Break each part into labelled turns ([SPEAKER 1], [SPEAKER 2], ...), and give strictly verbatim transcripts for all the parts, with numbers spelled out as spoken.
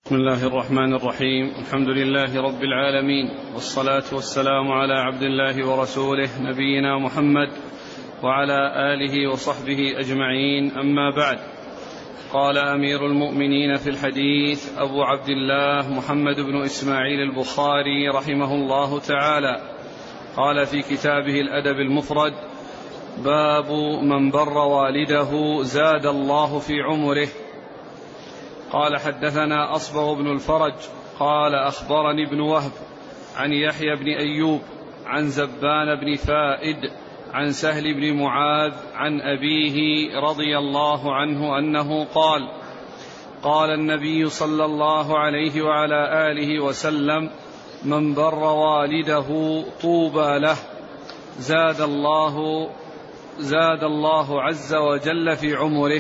[SPEAKER 1] بسم الله الرحمن الرحيم. الحمد لله رب العالمين، والصلاة والسلام على عبد الله ورسوله نبينا محمد وعلى آله وصحبه أجمعين، أما بعد. قال أمير المؤمنين في الحديث أبو عبد الله محمد بن إسماعيل البخاري رحمه الله تعالى، قال في كتابه الأدب المفرد: باب من بر والده زاد الله في عمره. قال حدثنا أصبغ بن الفرج قال أخبرني ابن وهب عن يحيى بن أيوب عن زبان بن فائد عن سهل بن معاذ عن أبيه رضي الله عنه أنه قال: قال النبي صلى الله عليه وعلى آله وسلم: من بر والده طوبى له، زاد الله زاد الله عز وجل في عمره.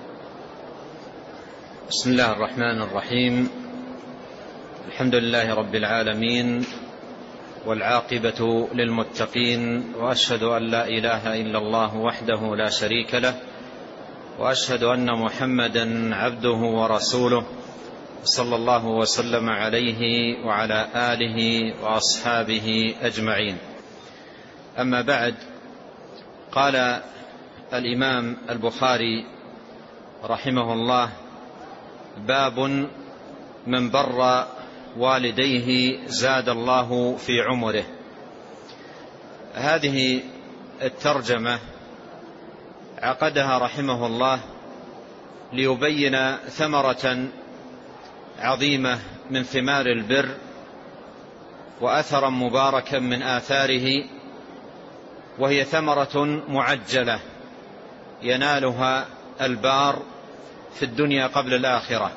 [SPEAKER 2] بسم الله الرحمن الرحيم. الحمد لله رب العالمين، والعاقبة للمتقين، وأشهد أن لا إله إلا الله وحده لا شريك له، وأشهد أن محمدا عبده ورسوله، صلى الله وسلم عليه وعلى آله وأصحابه أجمعين. أما بعد، قال الإمام البخاري رحمه الله: باب من بر والديه زاد الله في عمره. هذه الترجمة عقدها رحمه الله ليبين ثمرة عظيمة من ثمار البر، وأثرا مباركا من آثاره، وهي ثمرة معجلة ينالها البار في الدنيا قبل الآخرة.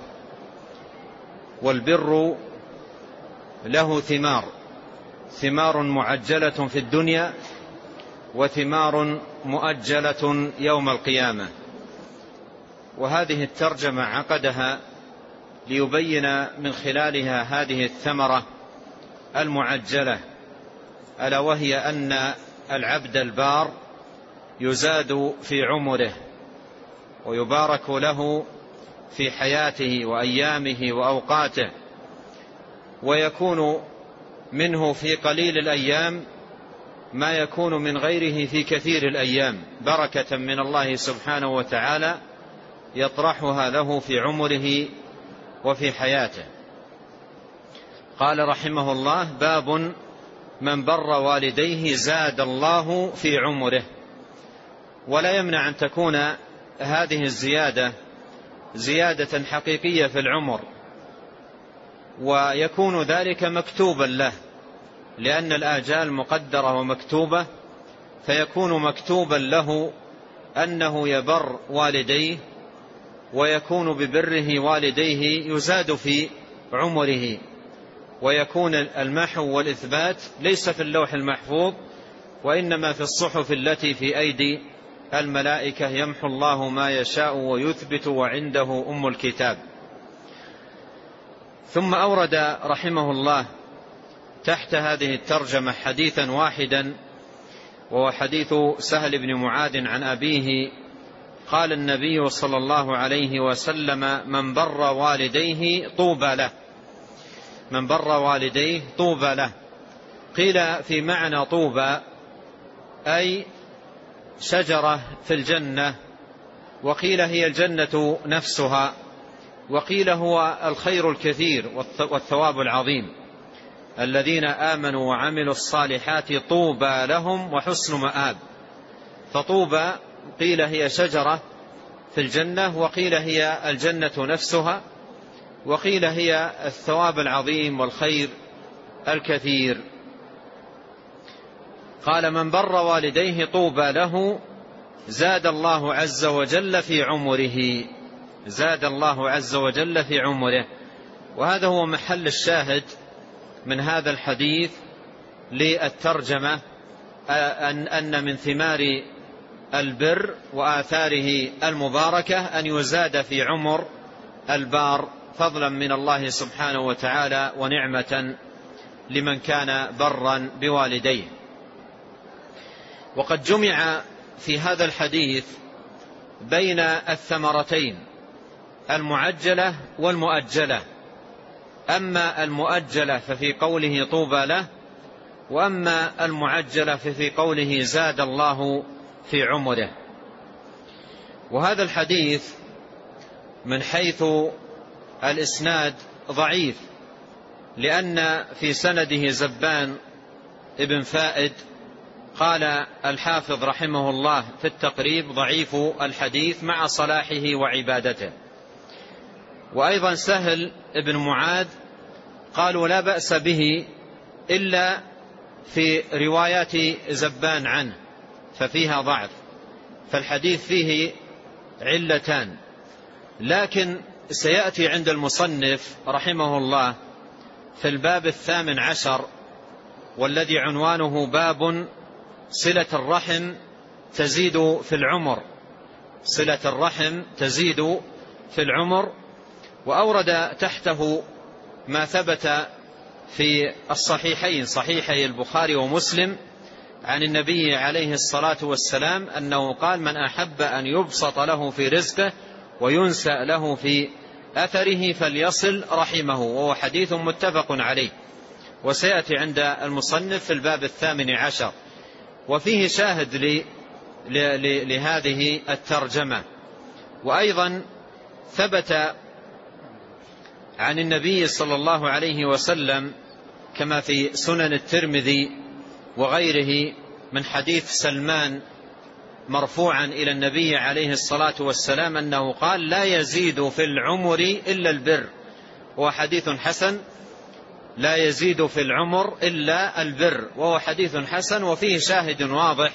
[SPEAKER 2] والبر له ثمار ثمار معجلة في الدنيا، وثمار مؤجلة يوم القيامة. وهذه الترجمة عقدها ليبين من خلالها هذه الثمرة المعجلة، ألا وهي أن العبد البار يزاد في عمره، ويبارك له في حياته وأيامه وأوقاته، ويكون منه في قليل الأيام ما يكون من غيره في كثير الأيام، بركة من الله سبحانه وتعالى يطرحها له في عمره وفي حياته. قال رحمه الله: باب من بر والديه زاد الله في عمره. ولا يمنع أن تكون هذه الزيادة زيادة حقيقية في العمر، ويكون ذلك مكتوبا له، لأن الآجال مقدرة ومكتوبة، فيكون مكتوبا له أنه يبر والديه، ويكون ببره والديه يزاد في عمره، ويكون المحو والإثبات ليس في اللوح المحفوظ، وإنما في الصحف التي في أيدي الملائكة، يمحو الله ما يشاء ويثبت، وعنده أم الكتاب. ثم أورد رحمه الله تحت هذه الترجمة حديثا واحدا، وهو حديث سهل بن معاذ عن أبيه قال النبي صلى الله عليه وسلم: من بر والديه طوبى له. من بر والديه طوبى له. قيل في معنى طوبى أي شجرة في الجنة، وقيل هي الجنة نفسها، وقيل هو الخير الكثير والثواب العظيم. الذين آمنوا وعملوا الصالحات طوبى لهم وحسن مآب. فطوبى قيل هي شجرة في الجنة، وقيل هي الجنة نفسها، وقيل هي الثواب العظيم والخير الكثير. قال: من بر والديه طوبى له، زاد الله عز وجل في عمره. زاد الله عز وجل في عمره. وهذا هو محل الشاهد من هذا الحديث للترجمة، أن أن من ثمار البر وآثاره المباركة أن يزاد في عمر البار، فضلا من الله سبحانه وتعالى ونعمة لمن كان برا بوالديه. وقد جمع في هذا الحديث بين الثمرتين المعجلة والمؤجلة، أما المؤجلة ففي قوله طوبى له، وأما المعجلة ففي قوله زاد الله في عمره. وهذا الحديث من حيث الإسناد ضعيف، لأن في سنده زبان ابن فائد. قال الحافظ رحمه الله في التقريب ضعيف الحديث مع صلاحه وعبادته. وأيضا سهل ابن معاذ قالوا لا بأس به إلا في روايات زبان عنه ففيها ضعف، فالحديث فيه علتان. لكن سيأتي عند المصنف رحمه الله في الباب الثامن عشر، والذي عنوانه باب صلة الرحم تزيد في العمر، صلة الرحم تزيد في العمر. وأورد تحته ما ثبت في الصحيحين، صحيحي البخاري ومسلم، عن النبي عليه الصلاة والسلام أنه قال: من أحب أن يبسط له في رزقه وينسأ له في أثره فليصل رحمه، وهو حديث متفق عليه، وسيأتي عند المصنف في الباب الثامن عشر. وفيه شاهد ل... ل... لهذه الترجمة. وأيضا ثبت عن النبي صلى الله عليه وسلم كما في سنن الترمذي وغيره من حديث سلمان مرفوعا إلى النبي عليه الصلاة والسلام أنه قال: لا يزيد في العمر إلا البر. وهو حديث حسن، لا يزيد في العمر إلا البر، وهو حديث حسن. وفيه شاهد واضح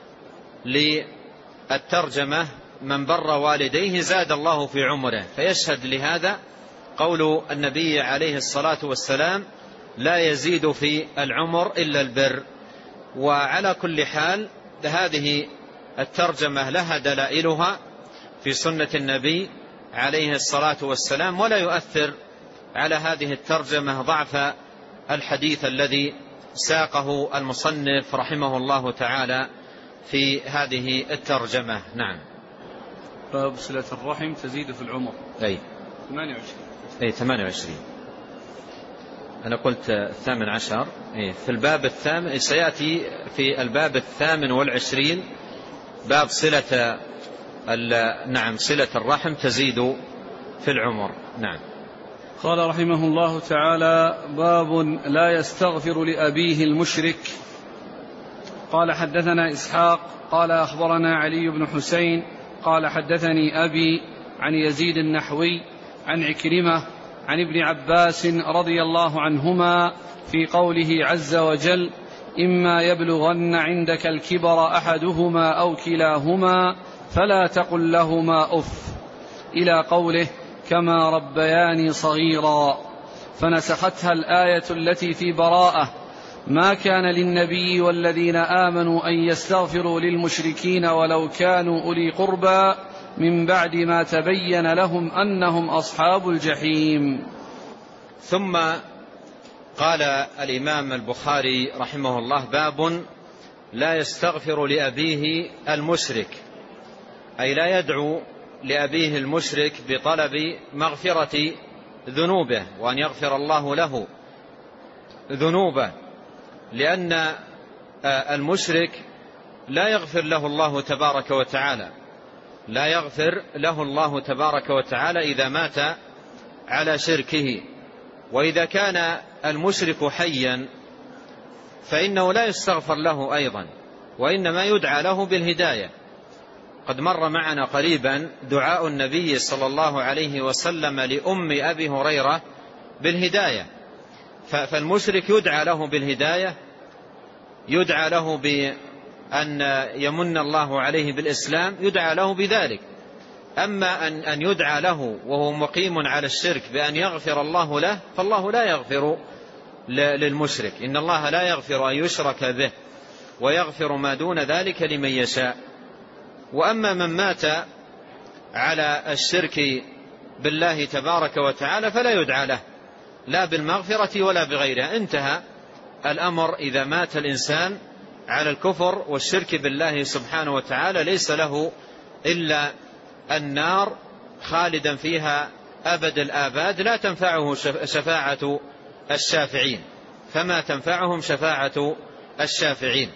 [SPEAKER 2] للترجمة: من بر والديه زاد الله في عمره. فيشهد لهذا قول النبي عليه الصلاة والسلام: لا يزيد في العمر إلا البر. وعلى كل حال هذه الترجمة لها دلائلها في سنة النبي عليه الصلاة والسلام، ولا يؤثر على هذه الترجمة ضعف الحديث الذي ساقه المصنف رحمه الله تعالى في هذه الترجمة. نعم.
[SPEAKER 1] باب صلة الرحم تزيد في العمر.
[SPEAKER 2] أي
[SPEAKER 1] ثمانية وعشرين.
[SPEAKER 2] أي ثمانية وعشرين. أنا قلت الثامن عشر. أي في الباب الثامن، سيأتي في الباب الثامن والعشرين باب صلة نعم صلة الرحم تزيد في العمر. نعم.
[SPEAKER 1] قال رحمه الله تعالى: باب لا يستغفر لأبيه المشرك. قال حدثنا إسحاق قال أخبرنا علي بن حسين قال حدثني أبي عن يزيد النحوي عن عكرمة عن ابن عباس رضي الله عنهما في قوله عز وجل: إما يبلغن عندك الكبر أحدهما أو كلاهما فلا تقل لهما أف، إلى قوله: كما ربياني صغيرا، فنسختها الآية التي في براءة: ما كان للنبي والذين آمنوا أن يستغفروا للمشركين ولو كانوا أولي قربى من بعد ما تبين لهم أنهم أصحاب الجحيم.
[SPEAKER 2] ثم قال الإمام البخاري رحمه الله: باب لا يستغفر لأبيه المشرك، أي لا يدعو لأبيه المشرك بطلب مغفرة ذنوبه وأن يغفر الله له ذنوبه، لأن المشرك لا يغفر له الله تبارك وتعالى، لا يغفر له الله تبارك وتعالى إذا مات على شركه. وإذا كان المشرك حيا فإنه لا يستغفر له أيضا، وإنما يدعى له بالهداية. قد مر معنا قريبا دعاء النبي صلى الله عليه وسلم لأم أبي هريرة بالهداية، فالمشرك يدعى له بالهداية، يدعى له بأن يمن الله عليه بالإسلام، يدعى له بذلك. أما أن يدعى له وهو مقيم على الشرك بأن يغفر الله له، فالله لا يغفر للمشرك، إن الله لا يغفر أن يشرك به ويغفر ما دون ذلك لمن يشاء. وأما من مات على الشرك بالله تبارك وتعالى فلا يدعى له لا بالمغفرة ولا بغيرها، انتهى الأمر. إذا مات الإنسان على الكفر والشرك بالله سبحانه وتعالى ليس له إلا النار خالدا فيها أبد الآباد لا تنفعه شفاعة الشافعين، فما تنفعهم شفاعة الشافعين.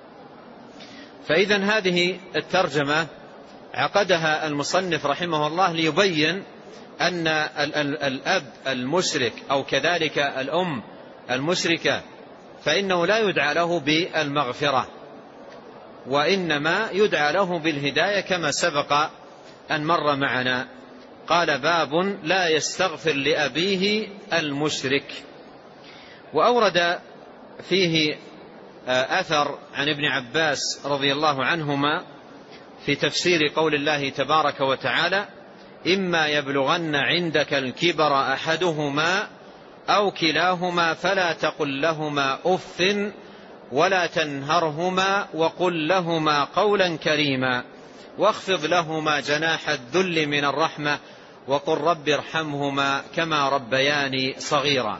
[SPEAKER 2] فإذن هذه الترجمة عقدها المصنف رحمه الله ليبين أن الأب المشرك أو كذلك الأم المشركة فإنه لا يدعى له بالمغفرة، وإنما يدعى له بالهداية كما سبق أن مر معنا. قال: باب لا يستغفر لأبيه المشرك. وأورد فيه أثر عن ابن عباس رضي الله عنهما في تفسير قول الله تبارك وتعالى: إما يبلغن عندك الكبر أحدهما أو كلاهما فلا تقل لهما أف ولا تنهرهما وقل لهما قولا كريما واخفض لهما جناح الذل من الرحمة وقل رب ارحمهما كما ربياني صغيرا.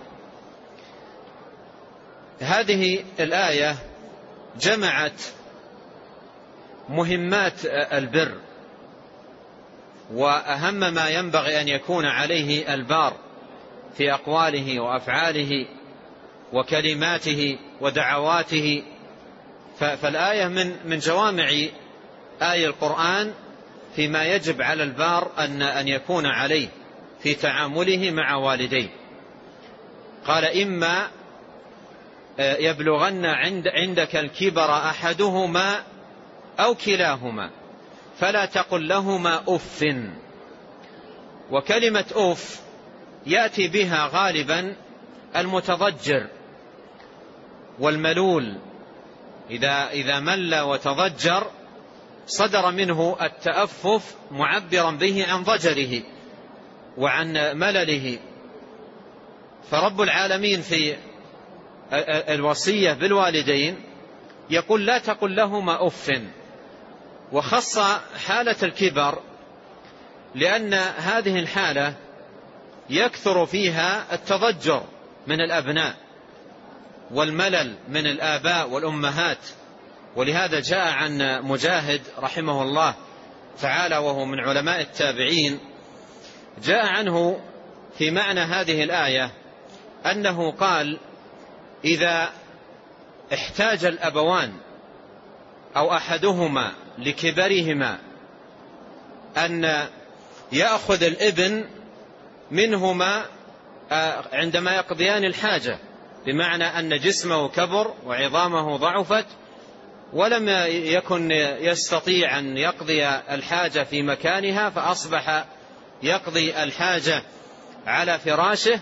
[SPEAKER 2] هذه الآية جمعت مهمات البر وأهم ما ينبغي أن يكون عليه البار في أقواله وأفعاله وكلماته ودعواته. فالآية من من جوامع آية القرآن فيما يجب على البار أن أن يكون عليه في تعامله مع والديه. قال: إما يبلغن عند عندك الكبر أحدهما أو كلاهما فلا تقل لهما أف. وكلمة أف يأتي بها غالبا المتضجر والملول، إذا إذا مل وتضجر صدر منه التأفف معبرا به عن ضجره وعن ملله. فرب العالمين في الوصية بالوالدين يقول: لا تقل لهما أف، وخص حالة الكبر لأن هذه الحالة يكثر فيها التضجر من الأبناء والملل من الآباء والأمهات. ولهذا جاء عن مجاهد رحمه الله تعالى وهو من علماء التابعين، جاء عنه في معنى هذه الآية أنه قال: إذا احتاج الأبوان أو أحدهما لكبرهما أن يأخذ الابن منهما عندما يقضيان الحاجة، بمعنى أن جسمه كبر وعظامه ضعفت ولم يكن يستطيع أن يقضي الحاجة في مكانها فأصبح يقضي الحاجة على فراشه.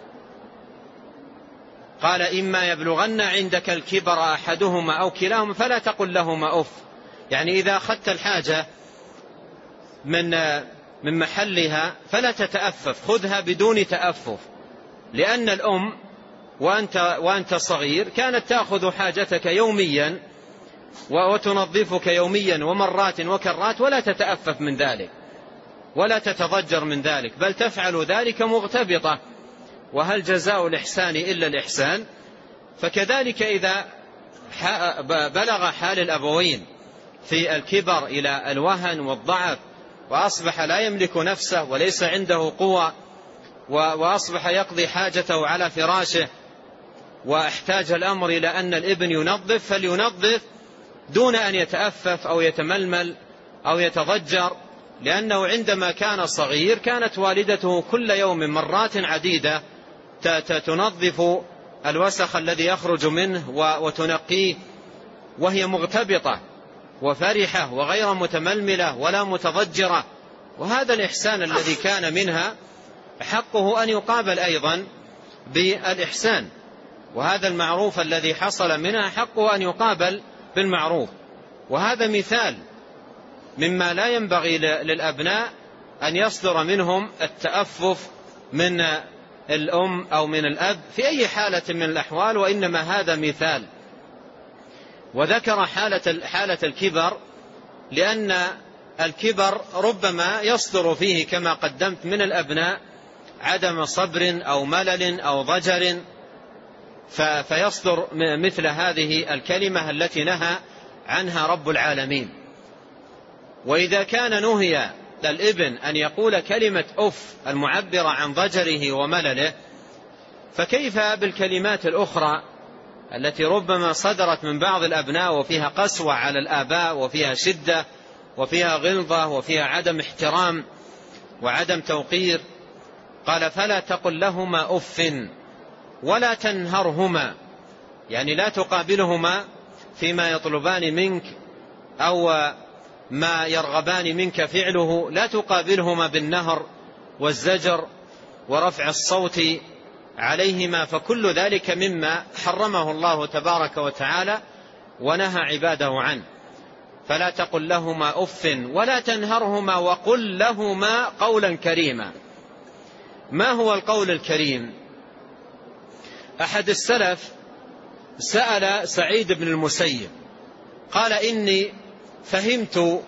[SPEAKER 2] قال: إما يبلغن عندك الكبر أحدهما أو كلاهما فلا تقل لهما أف. يعني إذا أخذت الحاجة من من محلها فلا تتأفف، خذها بدون تأفف، لأن الأم وأنت, وأنت صغير كانت تأخذ حاجتك يوميا وتنظفك يوميا ومرات وكرات ولا تتأفف من ذلك ولا تتضجر من ذلك، بل تفعل ذلك مغتبطة. وهل جزاء الإحسان إلا الإحسان؟ فكذلك إذا بلغ حال الأبوين في الكبر إلى الوهن والضعف وأصبح لا يملك نفسه وليس عنده قوة وأصبح يقضي حاجته على فراشه واحتاج الأمر إلى أن الابن ينظف، فلينظف دون أن يتأفف أو يتململ أو يتضجر، لأنه عندما كان صغير كانت والدته كل يوم مرات عديدة تنظف الوسخ الذي يخرج منه وتنقيه وهي مغتبطة وفرحة وغير متململة ولا متضجرة. وهذا الإحسان الذي كان منها حقه أن يقابل أيضا بالإحسان، وهذا المعروف الذي حصل منها حقه أن يقابل بالمعروف. وهذا مثال مما لا ينبغي للأبناء أن يصدر منهم التأفف من الأم أو من الأب في أي حالة من الأحوال، وإنما هذا مثال. وذكر حالة حالة الكبر لأن الكبر ربما يصدر فيه كما قدمت من الأبناء عدم صبر أو ملل أو ضجر، فيصدر مثل هذه الكلمة التي نهى عنها رب العالمين. وإذا كان نهي الابن أن يقول كلمة أف المعبرة عن ضجره وملله، فكيف بالكلمات الأخرى التي ربما صدرت من بعض الأبناء وفيها قسوة على الآباء وفيها شدة وفيها غلظة وفيها عدم احترام وعدم توقير؟ قال فلا تقل لهما أف ولا تنهرهما، يعني لا تقابلهما فيما يطلبان منك أو ما يرغبان منك فعله، لا تقابلهما بالنهر والزجر ورفع الصوت عليهما، فكل ذلك مما حرمه الله تبارك وتعالى ونهى عباده عنه. فلا تقل لهما أف ولا تنهرهما وقل لهما قولا كريما. ما هو القول الكريم؟ أحد السلف سأل سعيد بن المسيب قال إني فهمت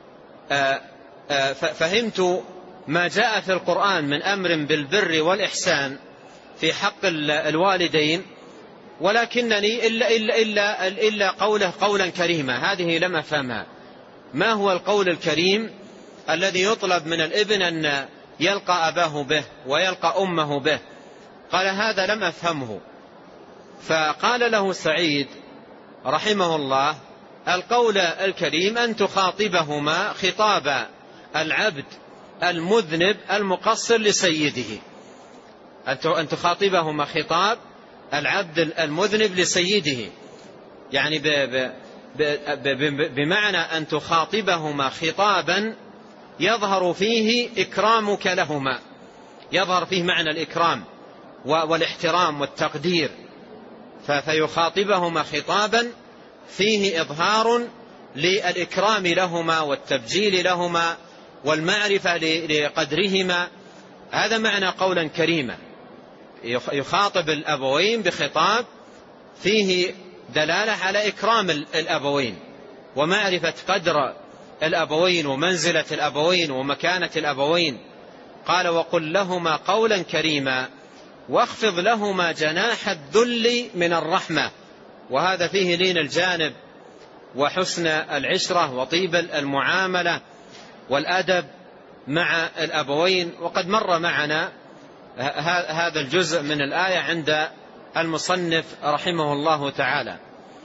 [SPEAKER 2] فهمت ما جاء في القرآن من أمر بالبر والإحسان في حق الوالدين، ولكنني إلا, إلا, إلا, إلا قوله قولا كريما هذه لم أفهمها. ما هو القول الكريم الذي يطلب من الابن أن يلقى أباه به ويلقى أمه به؟ قال هذا لم أفهمه. فقال له سعيد رحمه الله القول الكريم أن تخاطبهما خطاب العبد المذنب المقصر لسيده، أن تخاطبهما خطاب العبد المذنب لسيده، يعني ب ب ب بمعنى أن تخاطبهما خطابا يظهر فيه إكرامك لهما، يظهر فيه معنى الإكرام والاحترام والتقدير، فيخاطبهما خطابا فيه إظهار للإكرام لهما والتبجيل لهما والمعرفة لقدرهما. هذا معنى قولا كريما، يخاطب الأبوين بخطاب فيه دلالة على إكرام الأبوين ومعرفة قدر الأبوين ومنزلة الأبوين ومكانة الأبوين. قال وقل لهما قولا كريما واخفض لهما جناح الذل من الرحمة، وهذا فيه لين الجانب وحسن العشرة وطيب المعاملة والأدب مع الأبوين. وقد مر معنا هذا الجزء من الآية عند المصنف رحمه الله تعالى.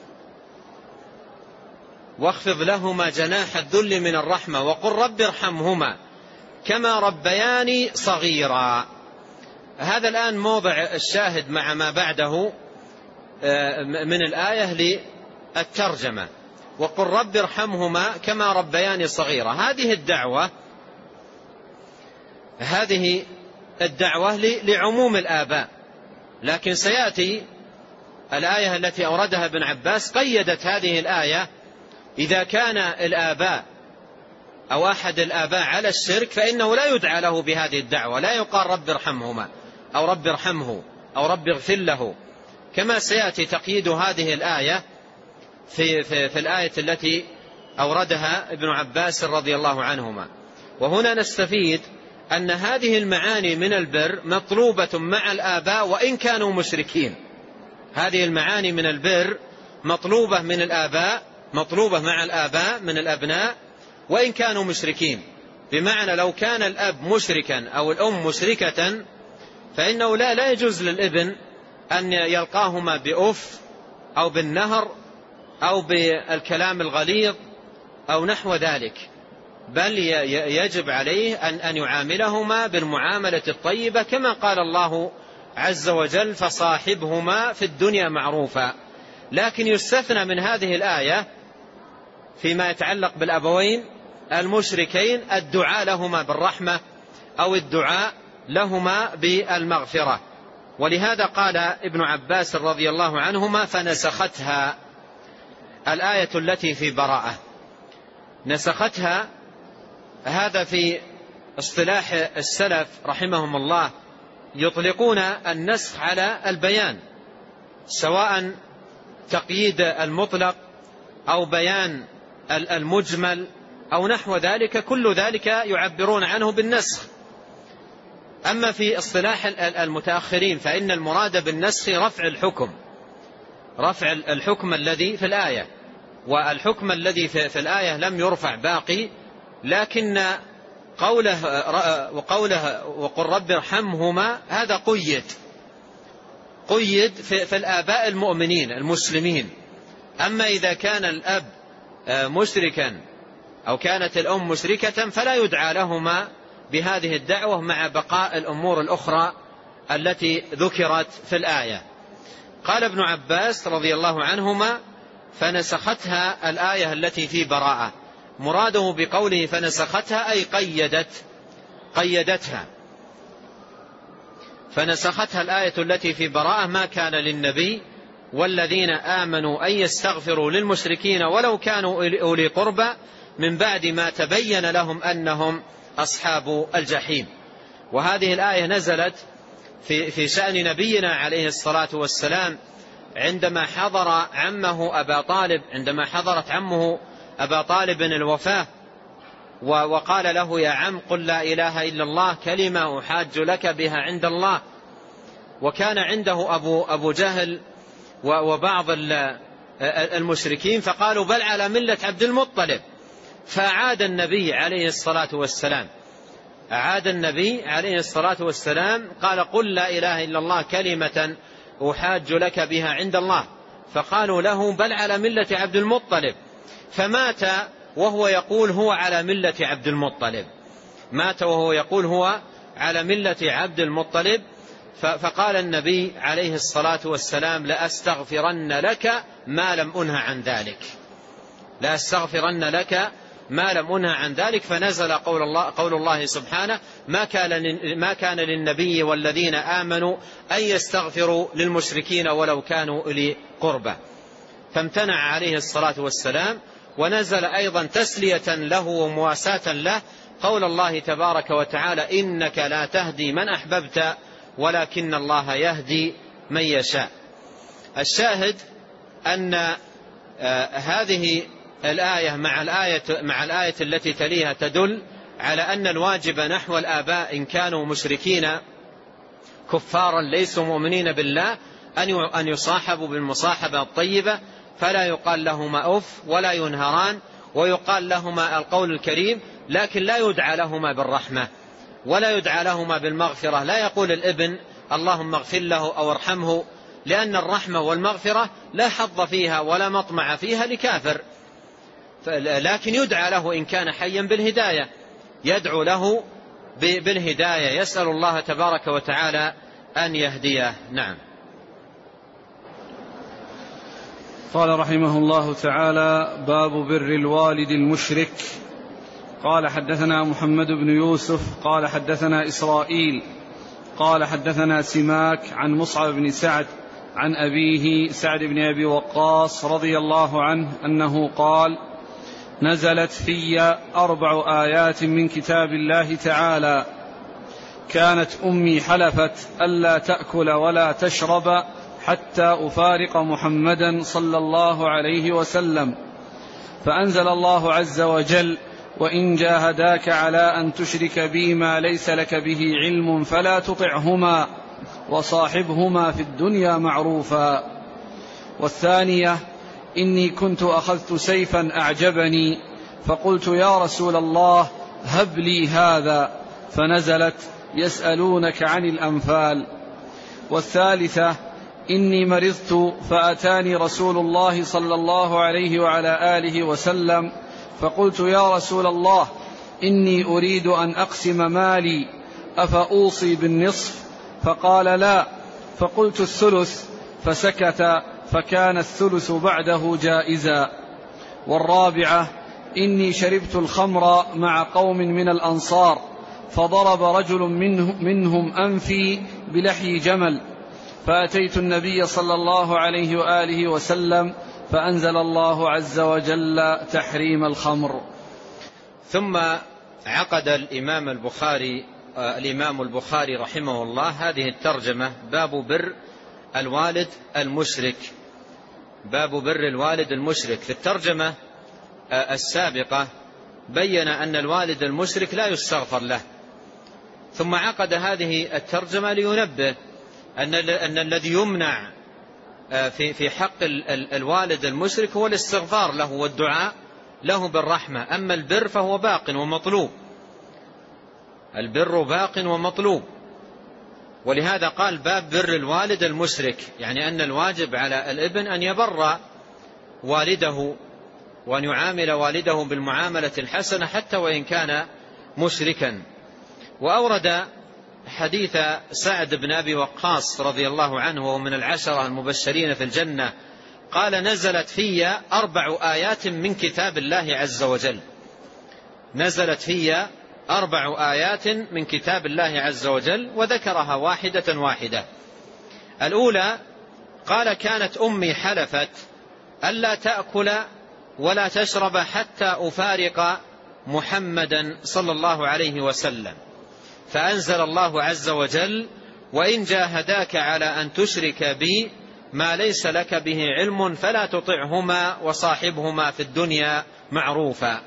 [SPEAKER 2] واخفض لهما جناح الذل من الرحمة وقل رب ارحمهما كما ربياني صغيرا. هذا الآن موضع الشاهد مع ما بعده من الآية للترجمة، وقل رب ارحمهما كما ربياني صغيرا. هذه الدعوة هذه الدعوة لعموم الآباء، لكن سيأتي الآية التي أوردها ابن عباس قيدت هذه الآية إذا كان الآباء أو أحد الآباء على الشرك فإنه لا يدعى له بهذه الدعوة، لا يقال رب ارحمهما أو رب ارحمه أو رب اغفر له، كما سيأتي تقييد هذه الآية في, في, في الآية التي أوردها ابن عباس رضي الله عنهما. وهنا نستفيد أن هذه المعاني من البر مطلوبة مع الآباء وإن كانوا مشركين. هذه المعاني من البر مطلوبة من الآباء، مطلوبة مع الآباء من الأبناء وإن كانوا مشركين، بمعنى لو كان الأب مشركا أو الأم مشركة فإنه لا لا يجوز للابن أن يلقاهما بأف أو بالنهر أو بالكلام الغليظ أو نحو ذلك، بل يجب عليه أن يعاملهما بالمعاملة الطيبة كما قال الله عز وجل فصاحبهما في الدنيا معروفا. لكن يستثنى من هذه الآية فيما يتعلق بالأبوين المشركين الدعاء لهما بالرحمة أو الدعاء لهما بالمغفرة. ولهذا قال ابن عباس رضي الله عنهما فنسختها الآية التي في براءة، نسختها. هذا في اصطلاح السلف رحمهم الله يطلقون النسخ على البيان، سواء تقييد المطلق أو بيان المجمل أو نحو ذلك، كل ذلك يعبرون عنه بالنسخ. أما في اصطلاح المتأخرين فإن المراد بالنسخ رفع الحكم، رفع الحكم الذي في الآية، والحكم الذي في الآية لم يرفع باقي، لكن قوله وقوله وقل رب ارحمهما هذا قيد قيد في, في الآباء المؤمنين المسلمين. أما إذا كان الأب مشركا أو كانت الأم مشركة فلا يدعى لهما بهذه الدعوة مع بقاء الأمور الأخرى التي ذكرت في الآية. قال ابن عباس رضي الله عنهما فنسختها الآية التي في براءة، مراده بقوله فنسختها أي قيدت قيدتها، فنسختها الآية التي في براءة ما كان للنبي والذين آمنوا أن يستغفروا للمشركين ولو كانوا أولي قربى من بعد ما تبين لهم أنهم أصحاب الجحيم. وهذه الآية نزلت في, في شأن نبينا عليه الصلاة والسلام عندما حضر عمه أبا طالب عندما حضرت عمه أبا طالب الوفاة وقال له يا عم قل لا إله إلا الله كلمة أحاج لك بها عند الله. وكان عنده أبو, أبو جهل وبعض المشركين فقالوا بل على ملة عبد المطلب، فأعاد النبي عليه الصلاة والسلام أعاد النبي عليه الصلاة والسلام قال قل لا إله إلا الله كلمة أحاج لك بها عند الله، فقالوا له بل على ملة عبد المطلب، فمات وهو يقول هو على ملة عبد المطلب مات وهو يقول هو على ملة عبد المطلب. فقال النبي عليه الصلاة والسلام لأستغفرن لك ما لم أنه عن ذلك لأستغفرن لك ما لم أنه عن ذلك. فنزل قول الله, قول الله سبحانه ما كان, ما كان للنبي والذين آمنوا أن يستغفروا للمشركين ولو كانوا أولي قربى، فامتنع عليه الصلاة والسلام. ونزل أيضا تسلية له ومواساة له قول الله تبارك وتعالى إنك لا تهدي من أحببت ولكن الله يهدي من يشاء. الشاهد أن هذه الآية مع الآية, مع الآية التي تليها تدل على أن الواجب نحو الآباء إن كانوا مشركين كفارا ليسوا مؤمنين بالله أن يصاحبوا بالمصاحبة الطيبة، فلا يقال لهما أف ولا ينهران، ويقال لهما القول الكريم، لكن لا يدعى لهما بالرحمة ولا يدعى لهما بالمغفرة. لا يقول الابن اللهم اغفر له أو ارحمه، لأن الرحمة والمغفرة لا حظ فيها ولا مطمع فيها لكافر، لكن يدعى له إن كان حيا بالهداية، يدعو له بالهداية، يسأل الله تبارك وتعالى أن يهديه. نعم.
[SPEAKER 1] قال رحمه الله تعالى باب بر الوالد المشرك. قال حدثنا محمد بن يوسف قال حدثنا إسرائيل قال حدثنا سماك عن مصعب بن سعد عن أبيه سعد بن أبي وقاص رضي الله عنه أنه قال نزلت في أربع آيات من كتاب الله تعالى كانت أمي حلفت ألا تأكل ولا تشرب حتى أفارق محمدا صلى الله عليه وسلم، فأنزل الله عز وجل وإن جاهداك على أن تشرك بي ما ليس لك به علم فلا تطعهما وصاحبهما في الدنيا معروفا. والثانية إني كنت أخذت سيفا أعجبني فقلت يا رسول الله هب لي هذا، فنزلت يسألونك عن الأنفال. والثالثة إني مرضت فأتاني رسول الله صلى الله عليه وعلى آله وسلم فقلت يا رسول الله إني أريد أن أقسم مالي أفأوصي بالنصف؟ فقال لا، فقلت الثلث، فسكت، فكان الثلث بعده جائزا. والرابعة إني شربت الخمر مع قوم من الأنصار فضرب رجل منه منهم أنفي بلحي جمل، فأتيت النبي صلى الله عليه وآله وسلم فأنزل الله عز وجل تحريم الخمر.
[SPEAKER 2] ثم عقد الإمام البخاري الإمام البخاري رحمه الله هذه الترجمة باب بر الوالد المشرك. باب بر الوالد المشرك. في الترجمة السابقة بين أن الوالد المشرك لا يستغفر له، ثم عقد هذه الترجمة لينبه أن أن الذي يمنع في في حق الوالد المشرك هو الاستغفار له والدعاء له بالرحمة، أما البر فهو باق ومطلوب. البر باق ومطلوب. ولهذا قال باب بر الوالد المشرك، يعني أن الواجب على الابن أن يبر والده وأن يعامل والده بالمعاملة الحسنة حتى وإن كان مشركا. وأورد حديث سعد بن أبي وقاص رضي الله عنه ومن العشرة المبشرين في الجنة، قال نزلت في أربع آيات من كتاب الله عز وجل، نزلت في أربع آيات من كتاب الله عز وجل، وذكرها واحدة واحدة. الأولى قال كانت أمي حلفت ألا تأكل ولا تشرب حتى أفارق محمدا صلى الله عليه وسلم، فأنزل الله عز وجل وإن جاهداك على أن تشرك بي ما ليس لك به علم فلا تطعهما وصاحبهما في الدنيا معروفا.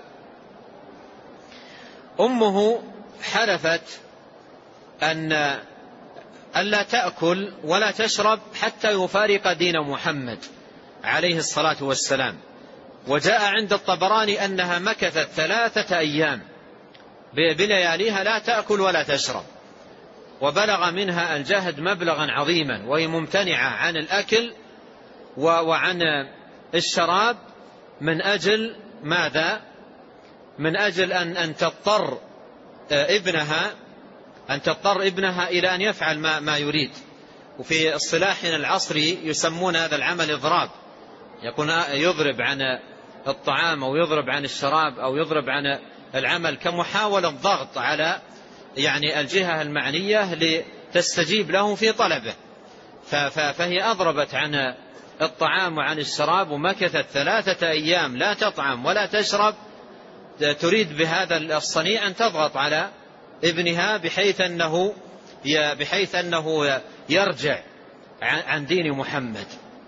[SPEAKER 2] أمه حلفت أن ألا تأكل ولا تشرب حتى يفارق دين محمد عليه الصلاة والسلام. وجاء عند الطبراني أنها مكثت ثلاثة أيام بلياليها لا تأكل ولا تشرب، وبلغ منها الجهد مبلغا عظيما، وهي ممتنعة عن الأكل وعن الشراب من أجل ماذا؟ من أجل أن أن تضطر ابنها أن تضطر ابنها إلى أن يفعل ما ما يريد. وفي اصطلاحنا العصري يسمون هذا العمل إضراب، يكون يضرب عن الطعام أو يضرب عن الشراب أو يضرب عن العمل كمحاولة ضغط على يعني الجهة المعنية لتستجيب له في طلبه. فهي أضربت عن الطعام وعن الشراب ومكثت ثلاثة أيام لا تطعم ولا تشرب، تريد بهذا الصنيع أن تضغط على ابنها بحيث أنه بحيث أنه يرجع عن دين محمد.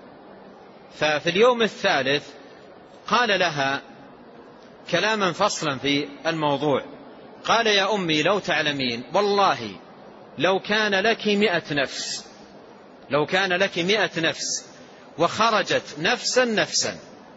[SPEAKER 2] ففي اليوم الثالث قال لها كلاما فصلا في الموضوع، قال يا أمي لو تعلمين والله لو كان لك مئة نفس لو كان لك مئة نفس وخرجت نفسا نفسا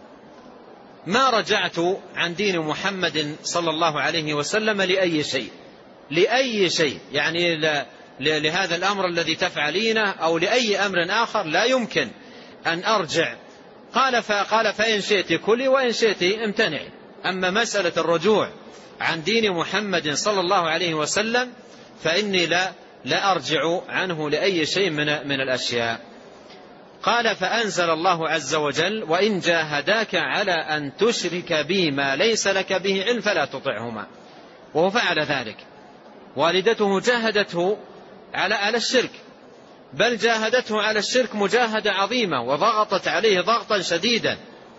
[SPEAKER 2] ما رجعت عن دين محمد صلى الله عليه وسلم لأي شيء لأي شيء يعني لهذا الأمر الذي تفعلينه أو لأي أمر آخر لا يمكن أن أرجع. قال فقال فإن شئت كلي وإن شئت امتنعي. أما مسألة الرجوع عن دين محمد صلى الله عليه وسلم فإني لا لا أرجع عنه لأي شيء من من الأشياء. قال فأنزل الله عز وجل وإن جاهداك على أن تشرك بي ما ليس لك به علم فلا تطعهما. وهو فعل ذلك، والدته جاهدته على على الشرك، بل جاهدته على الشرك مجاهدة عظيمة وضغطت عليه ضغطا شديدا.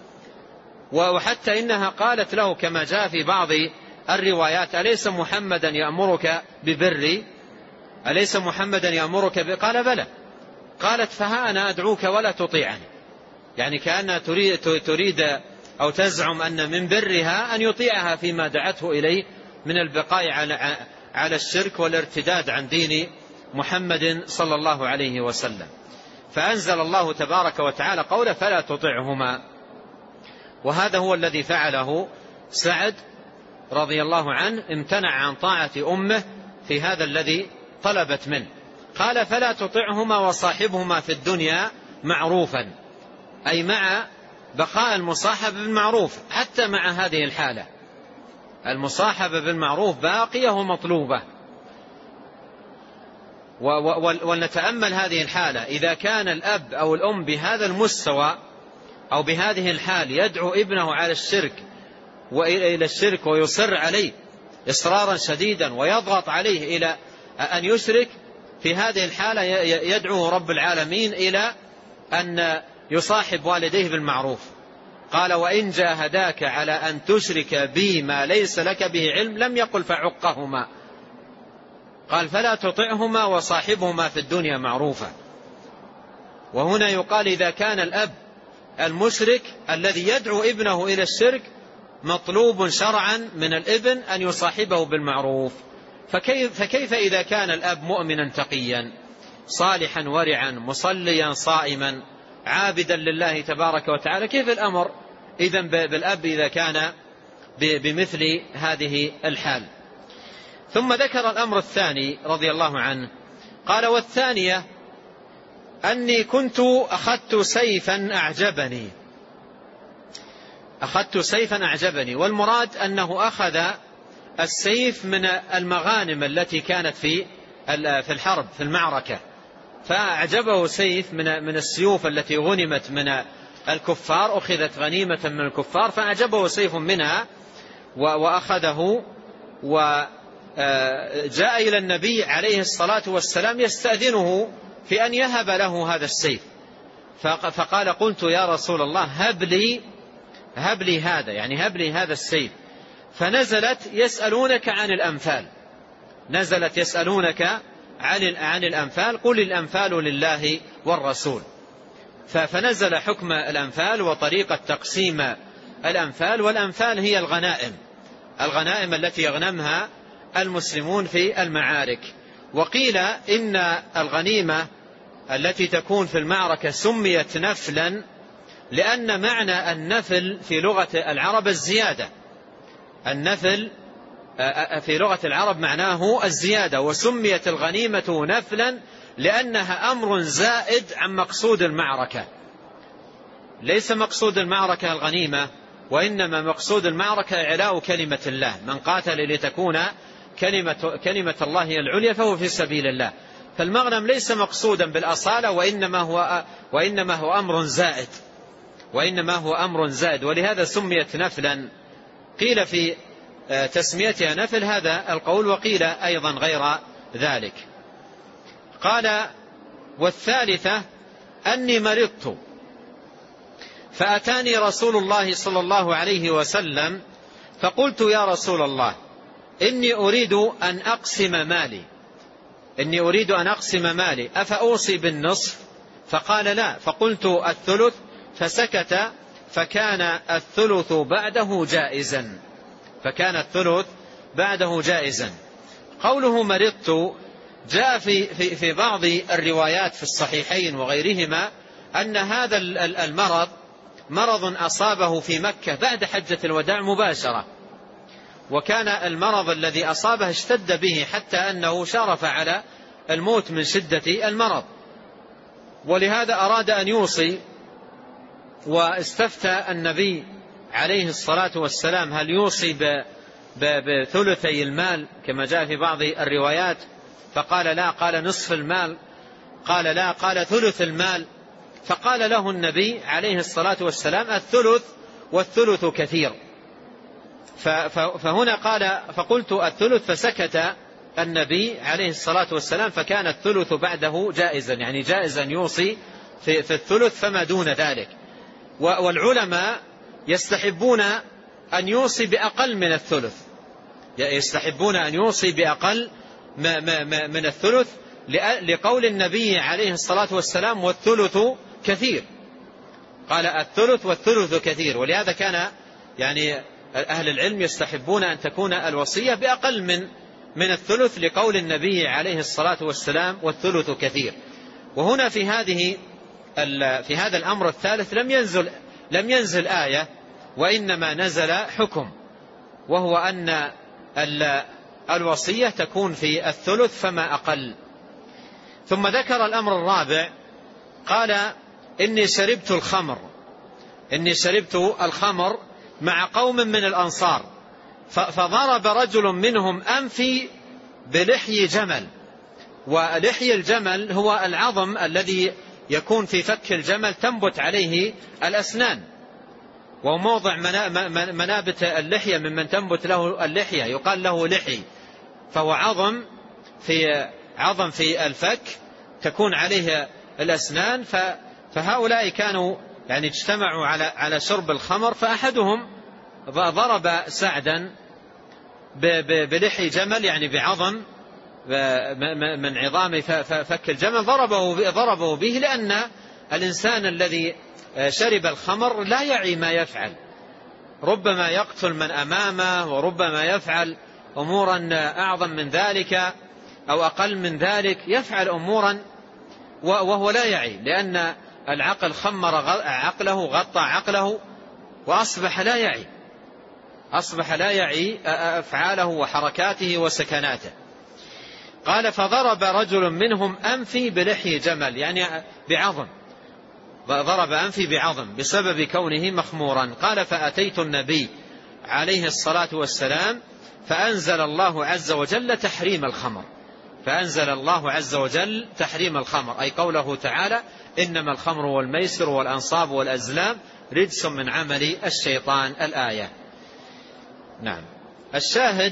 [SPEAKER 2] وحتى إنها قالت له كما جاء في بعض الروايات أليس محمدا يأمرك ببري أليس محمدا يأمرك ب... قال بلى. قالت فها أنا أدعوك ولا تطيعني، يعني كأنها تريد, تريد أو تزعم أن من برها أن يطيعها فيما دعته إليه من البقاء على, على الشرك والارتداد عن دين محمد صلى الله عليه وسلم. فأنزل الله تبارك وتعالى قوله فلا تطعهما. وهذا هو الذي فعله سعد رضي الله عنه، امتنع عن طاعة أمه في هذا الذي طلبت منه. قال فلا تطعهما وصاحبهما في الدنيا معروفا، أي مع بقاء المصاحبة بالمعروف حتى مع هذه الحالة. المصاحبة بالمعروف باقية ومطلوبة. ولنتأمل هذه الحالة، إذا كان الأب أو الأم بهذا المستوى أو بهذه الحال يدعو ابنه على الشرك وإلى الشرك ويصر عليه إصرارا شديدا ويضغط عليه إلى أن يشرك، في هذه الحالة يدعو رب العالمين إلى أن يصاحب والديه بالمعروف. قال وإن جاهداك على أن تشرك بي ما ليس لك به علم لم يقل فعقهما، قال فلا تطعهما وصاحبهما في الدنيا معروفا. وهنا يقال إذا كان الأب المشرك الذي يدعو ابنه إلى الشرك مطلوب شرعا من الابن أن يصاحبه بالمعروف، فكيف, فكيف إذا كان الأب مؤمنا تقيا صالحا ورعا مصليا صائما عابدا لله تبارك وتعالى، كيف الأمر إذن بالأب إذا كان بمثل هذه الحال؟ ثم ذكر الأمر الثاني رضي الله عنه، قال: والثانية أني كنت أخذت سيفا أعجبني أخذت سيفا أعجبني والمراد أنه أخذ السيف من المغانم التي كانت في في الحرب في المعركة، فأعجبه سيف من من السيوف التي غنمت من الكفار، أخذت غنيمة من الكفار، فأعجبه سيف منها وأخذه، وجاء إلى النبي عليه الصلاة والسلام يستأذنه في أن يهب له هذا السيف، فقال: قلت يا رسول الله هب لي هب لي هذا، يعني هب لي هذا السيف. فنزلت يسألونك عن الأنفال نزلت يسألونك عن عن الأنفال قل الأنفال لله والرسول. فنزل حكم الأنفال وطريقة تقسيم الأنفال، والأنفال هي الغنائم الغنائم التي يغنمها المسلمون في المعارك. وقيل إن الغنيمة التي تكون في المعركة سميت نفلا لأن معنى النفل في لغة العرب الزيادة. النفل في لغة العرب معناه الزيادة، وسميت الغنيمة نفلا لأنها أمر زائد عن مقصود المعركة. ليس مقصود المعركة الغنيمة، وإنما مقصود المعركة إعلاء كلمة الله. من قاتل لتكون كلمة, كلمة الله هي العليا فهو في سبيل الله. فالمغنم ليس مقصودا بالأصالة، وإنما هو, وإنما هو أمر زائد وإنما هو أمر زائد ولهذا سميت نفلا. قيل في تسميتها نفل هذا القول، وقيل أيضا غير ذلك. قال: والثالثة أني مرضت فأتاني رسول الله صلى الله عليه وسلم فقلت يا رسول الله إني أريد أن أقسم مالي إني أريد أن أقسم مالي أفأوصي بالنصف؟ فقال: لا. فقلت: الثلث؟ فسكت. فكان الثلث بعده جائزا فكان الثلث بعده جائزا. قوله مرضت جاء في, في, في بعض الروايات في الصحيحين وغيرهما أن هذا المرض مرض أصابه في مكة بعد حجة الوداع مباشرة، وكان المرض الذي أصابه اشتد به حتى أنه شرف على الموت من شدة المرض، ولهذا أراد أن يوصي واستفتى النبي عليه الصلاة والسلام هل يوصي بثلثي المال كما جاء في بعض الروايات، فقال لا. قال: نصف المال؟ قال: لا. قال: ثلث المال. فقال له النبي عليه الصلاة والسلام: الثلث والثلث كثير. فهنا قال: فقلت الثلث، فسكت النبي عليه الصلاة والسلام، فكان الثلث بعده جائزا، يعني جائزا يوصي في, في الثلث فما دون ذلك. والعلماء يستحبون أن يوصي بأقل من الثلث يستحبون أن يوصي بأقل من الثلث لقول النبي عليه الصلاة والسلام: والثلث كثير. قال: الثلث والثلث كثير. ولهذا كان يعني أهل العلم يستحبون أن تكون الوصية بأقل من من الثلث لقول النبي عليه الصلاة والسلام: والثلث كثير. وهنا في هذه في هذا الأمر الثالث لم ينزل لم ينزل آية، وإنما نزل حكم، وهو أن الوصية تكون في الثلث فما أقل. ثم ذكر الأمر الرابع، قال: إني شربت الخمر إني شربت الخمر مع قوم من الأنصار فضرب رجل منهم أنفي بلحي جمل. ولحي الجمل هو العظم الذي يكون في فك الجمل تنبت عليه الأسنان، وموضع منابت اللحية ممن تنبت له اللحية يقال له لحي، فهو عظم في عظم في الفك تكون عليه الأسنان. فهؤلاء كانوا يعني اجتمعوا على على شرب الخمر، فأحدهم ضرب سعدا بلحي جمل، يعني بعظم من عظام فك الجمل، ضربه ضربه به، لأن الإنسان الذي شرب الخمر لا يعي ما يفعل، ربما يقتل من أمامه، وربما يفعل أمورا أعظم من ذلك أو أقل من ذلك، يفعل أمورا وهو لا يعي، لأن العقل خمر عقله، غطى عقله، وأصبح لا يعي. أصبح لا يعي أفعاله وحركاته وسكناته. قال فضرب رجل منهم أنفي بلحي جمل، يعني بعظم، ضرب أنفي بعظم بسبب كونه مخمورا. قال فأتيت النبي عليه الصلاة والسلام فأنزل الله عز وجل تحريم الخمر، فأنزل الله عز وجل تحريم الخمر، أي قوله تعالى إنما الخمر والميسر والأنصاب والأزلام رجس من عمل الشيطان، الآية. نعم. الشاهد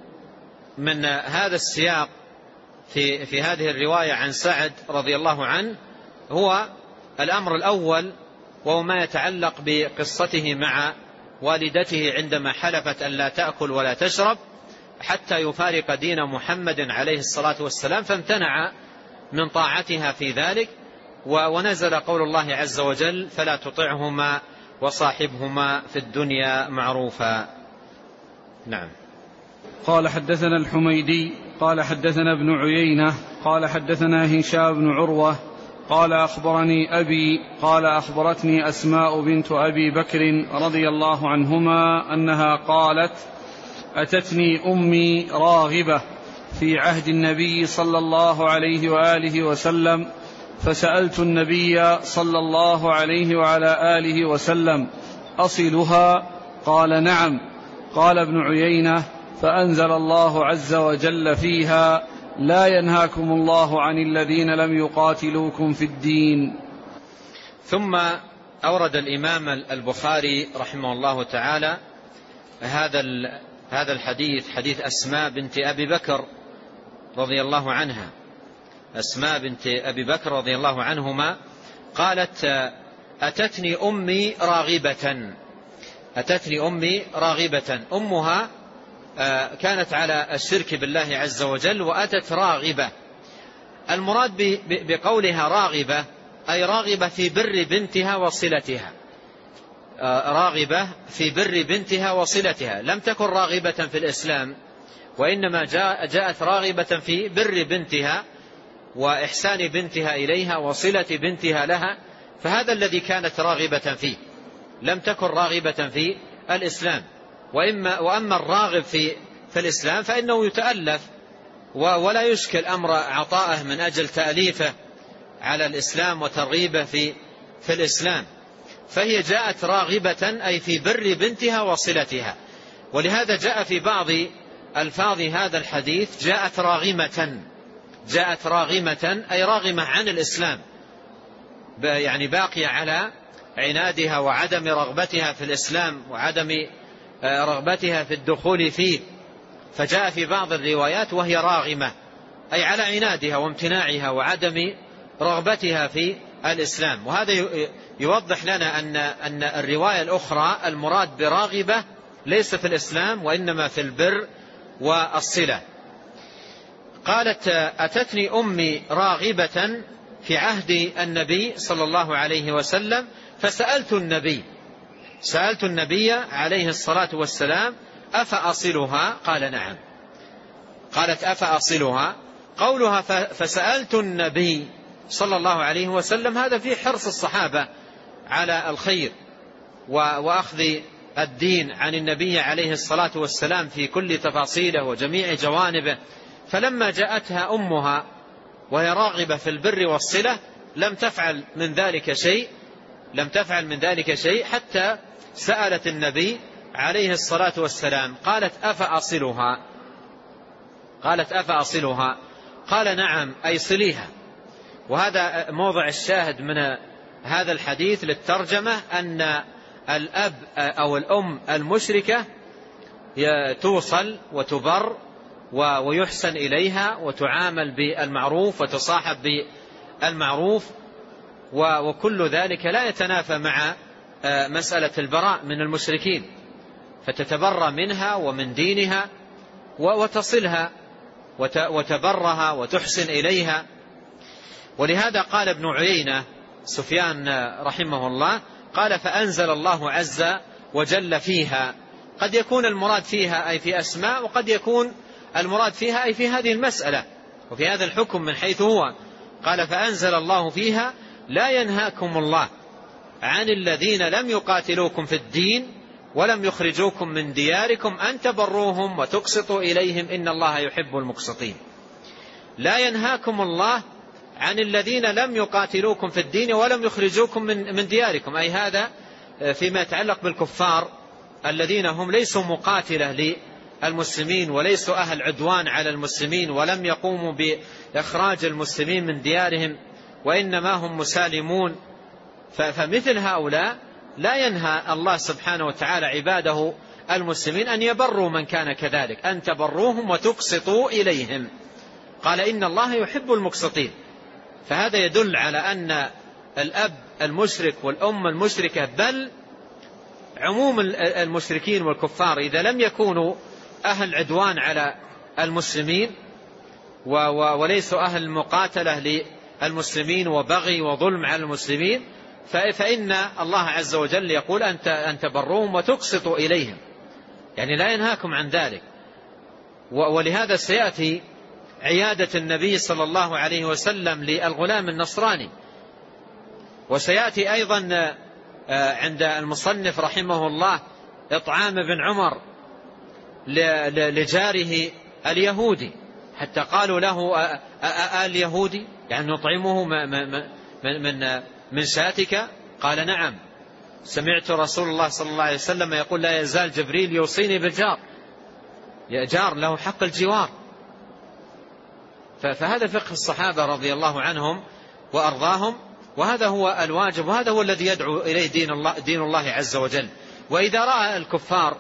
[SPEAKER 2] من هذا السياق في, في هذه الرواية عن سعد رضي الله عنه هو الأمر الأول، وهو ما يتعلق بقصته مع والدته عندما حلفت أن لا تأكل ولا تشرب حتى يفارق دين محمد عليه الصلاة والسلام، فامتنع من طاعتها في ذلك، ونزل قول الله عز وجل فلا تطعهما وصاحبهما في الدنيا معروفا. نعم.
[SPEAKER 1] قال حدثنا الحميدي قال حدثنا ابن عيينة قال حدثنا هشام بن عروة قال أخبرني أبي قال أخبرتني أسماء بنت أبي بكر رضي الله عنهما أنها قالت أتتني أمي راغبة في عهد النبي صلى الله عليه وآله وسلم فسألت النبي صلى الله عليه وعلى آله وسلم أصلها؟ قال نعم. قال ابن عيينة فأنزل الله عز وجل فيها لا ينهاكم الله عن الذين لم يقاتلوكم في الدين.
[SPEAKER 2] ثم أورد الإمام البخاري رحمه الله تعالى هذا هذا الحديث، حديث أسماء بنت أبي بكر رضي الله عنها، أسماء بنت أبي بكر رضي الله عنهما قالت أتتني أمي راغبة، أتتني أمي راغبة، أمها كانت على الشرك بالله عز وجل وأتت راغبة. المراد بقولها راغبة أي راغبة في بر بنتها وصلتها، راغبة في بر بنتها وصلتها، لم تكن راغبة في الإسلام، وإنما جاءت راغبة في بر بنتها وإحسان بنتها إليها وصلة بنتها لها، فهذا الذي كانت راغبة فيه، لم تكن راغبة في الإسلام. وإما وأما الراغب في في الإسلام فإنه يتألف ولا يشكل أمر عطائه من أجل تأليفه على الإسلام وترغيبه في في الإسلام، فهي جاءت راغبة أي في بر بنتها وصلتها. ولهذا جاء في بعض ألفاظ هذا الحديث جاءت راغمة، جاءت راغمة أي راغمة عن الإسلام، يعني باقية على عنادها وعدم رغبتها في الإسلام وعدم رغبتها في الدخول فيه، فجاء في بعض الروايات وهي راغمة أي على عنادها وامتناعها وعدم رغبتها في الإسلام. وهذا يوضح لنا أن أن الرواية الأخرى المراد براغبة ليس في الإسلام وإنما في البر والصلة. قالت أتتني أمي راغبة في عهد النبي صلى الله عليه وسلم فسألت النبي سألت النبي عليه الصلاة والسلام أفأصلها؟ قال نعم. قالت أفأصلها، قولها فسألت النبي صلى الله عليه وسلم هذا فيه حرص الصحابة على الخير وأخذ الدين عن النبي عليه الصلاة والسلام في كل تفاصيله وجميع جوانبه، فلما جاءتها أمها وهي راغبة في البر والصلة لم تفعل من ذلك شيء لم تفعل من ذلك شيء حتى سألت النبي عليه الصلاة والسلام قالت أفأصلها؟ قالت أفأصلها؟ قال نعم أي صليها. وهذا موضع الشاهد من هذا الحديث للترجمة، أن الأب أو الأم المشركة توصل وتبر ويحسن إليها وتعامل بالمعروف وتصاحب بالمعروف، وكل ذلك لا يتنافى مع مسألة البراء من المشركين، فتتبرى منها ومن دينها وتصلها وتبرها وتحسن إليها. ولهذا قال ابن عيينة سفيان رحمه الله قال فأنزل الله عز وجل فيها، قد يكون المراد فيها أي في أسماء، وقد يكون المراد فيها أي في هذه المسألة وفي هذا الحكم من حيث هو. قال فأنزل الله فيها لا ينهاكم الله عن الذين لم يقاتلوكم في الدين ولم يخرجوكم من دياركم أن تبروهم وتقسطوا إليهم إن الله يحب المقسطين. لا ينهاكم الله عن الذين لم يقاتلوكم في الدين ولم يخرجوكم من من دياركم، أي هذا فيما يتعلق بالكفار الذين هم ليسوا مقاتلة للمسلمين وليسوا أهل عدوان على المسلمين ولم يقوموا بإخراج المسلمين من ديارهم وإنما هم مسالمون. فمثل هؤلاء لا ينهى الله سبحانه وتعالى عباده المسلمين أن يبروا من كان كذلك، أن تبروهم وتقسطوا إليهم. قال إن الله يحب المقسطين. فهذا يدل على أن الأب المشرك والأم المشركة بل عموم المشركين والكفار إذا لم يكونوا أهل عدوان على المسلمين وليسوا أهل المقاتلة للمسلمين وبغي وظلم على المسلمين فإن الله عز وجل يقول أن تبروهم وتقسطوا إليهم، يعني لا ينهاكم عن ذلك. ولهذا سيأتي عيادة النبي صلى الله عليه وسلم للغلام النصراني، وسيأتي أيضا عند المصنف رحمه الله إطعام بن عمر لجاره اليهودي، حتى قالوا له اليهودي يعني نطعمه من من شاتك؟ قال نعم، سمعت رسول الله صلى الله عليه وسلم يقول لا يزال جبريل يوصيني بالجار، يا جار له حق الجوار. فهذا فقه الصحابة رضي الله عنهم وأرضاهم، وهذا هو الواجب وهذا هو الذي يدعو إليه دين الله, دين الله عز وجل. وإذا رأى الكفار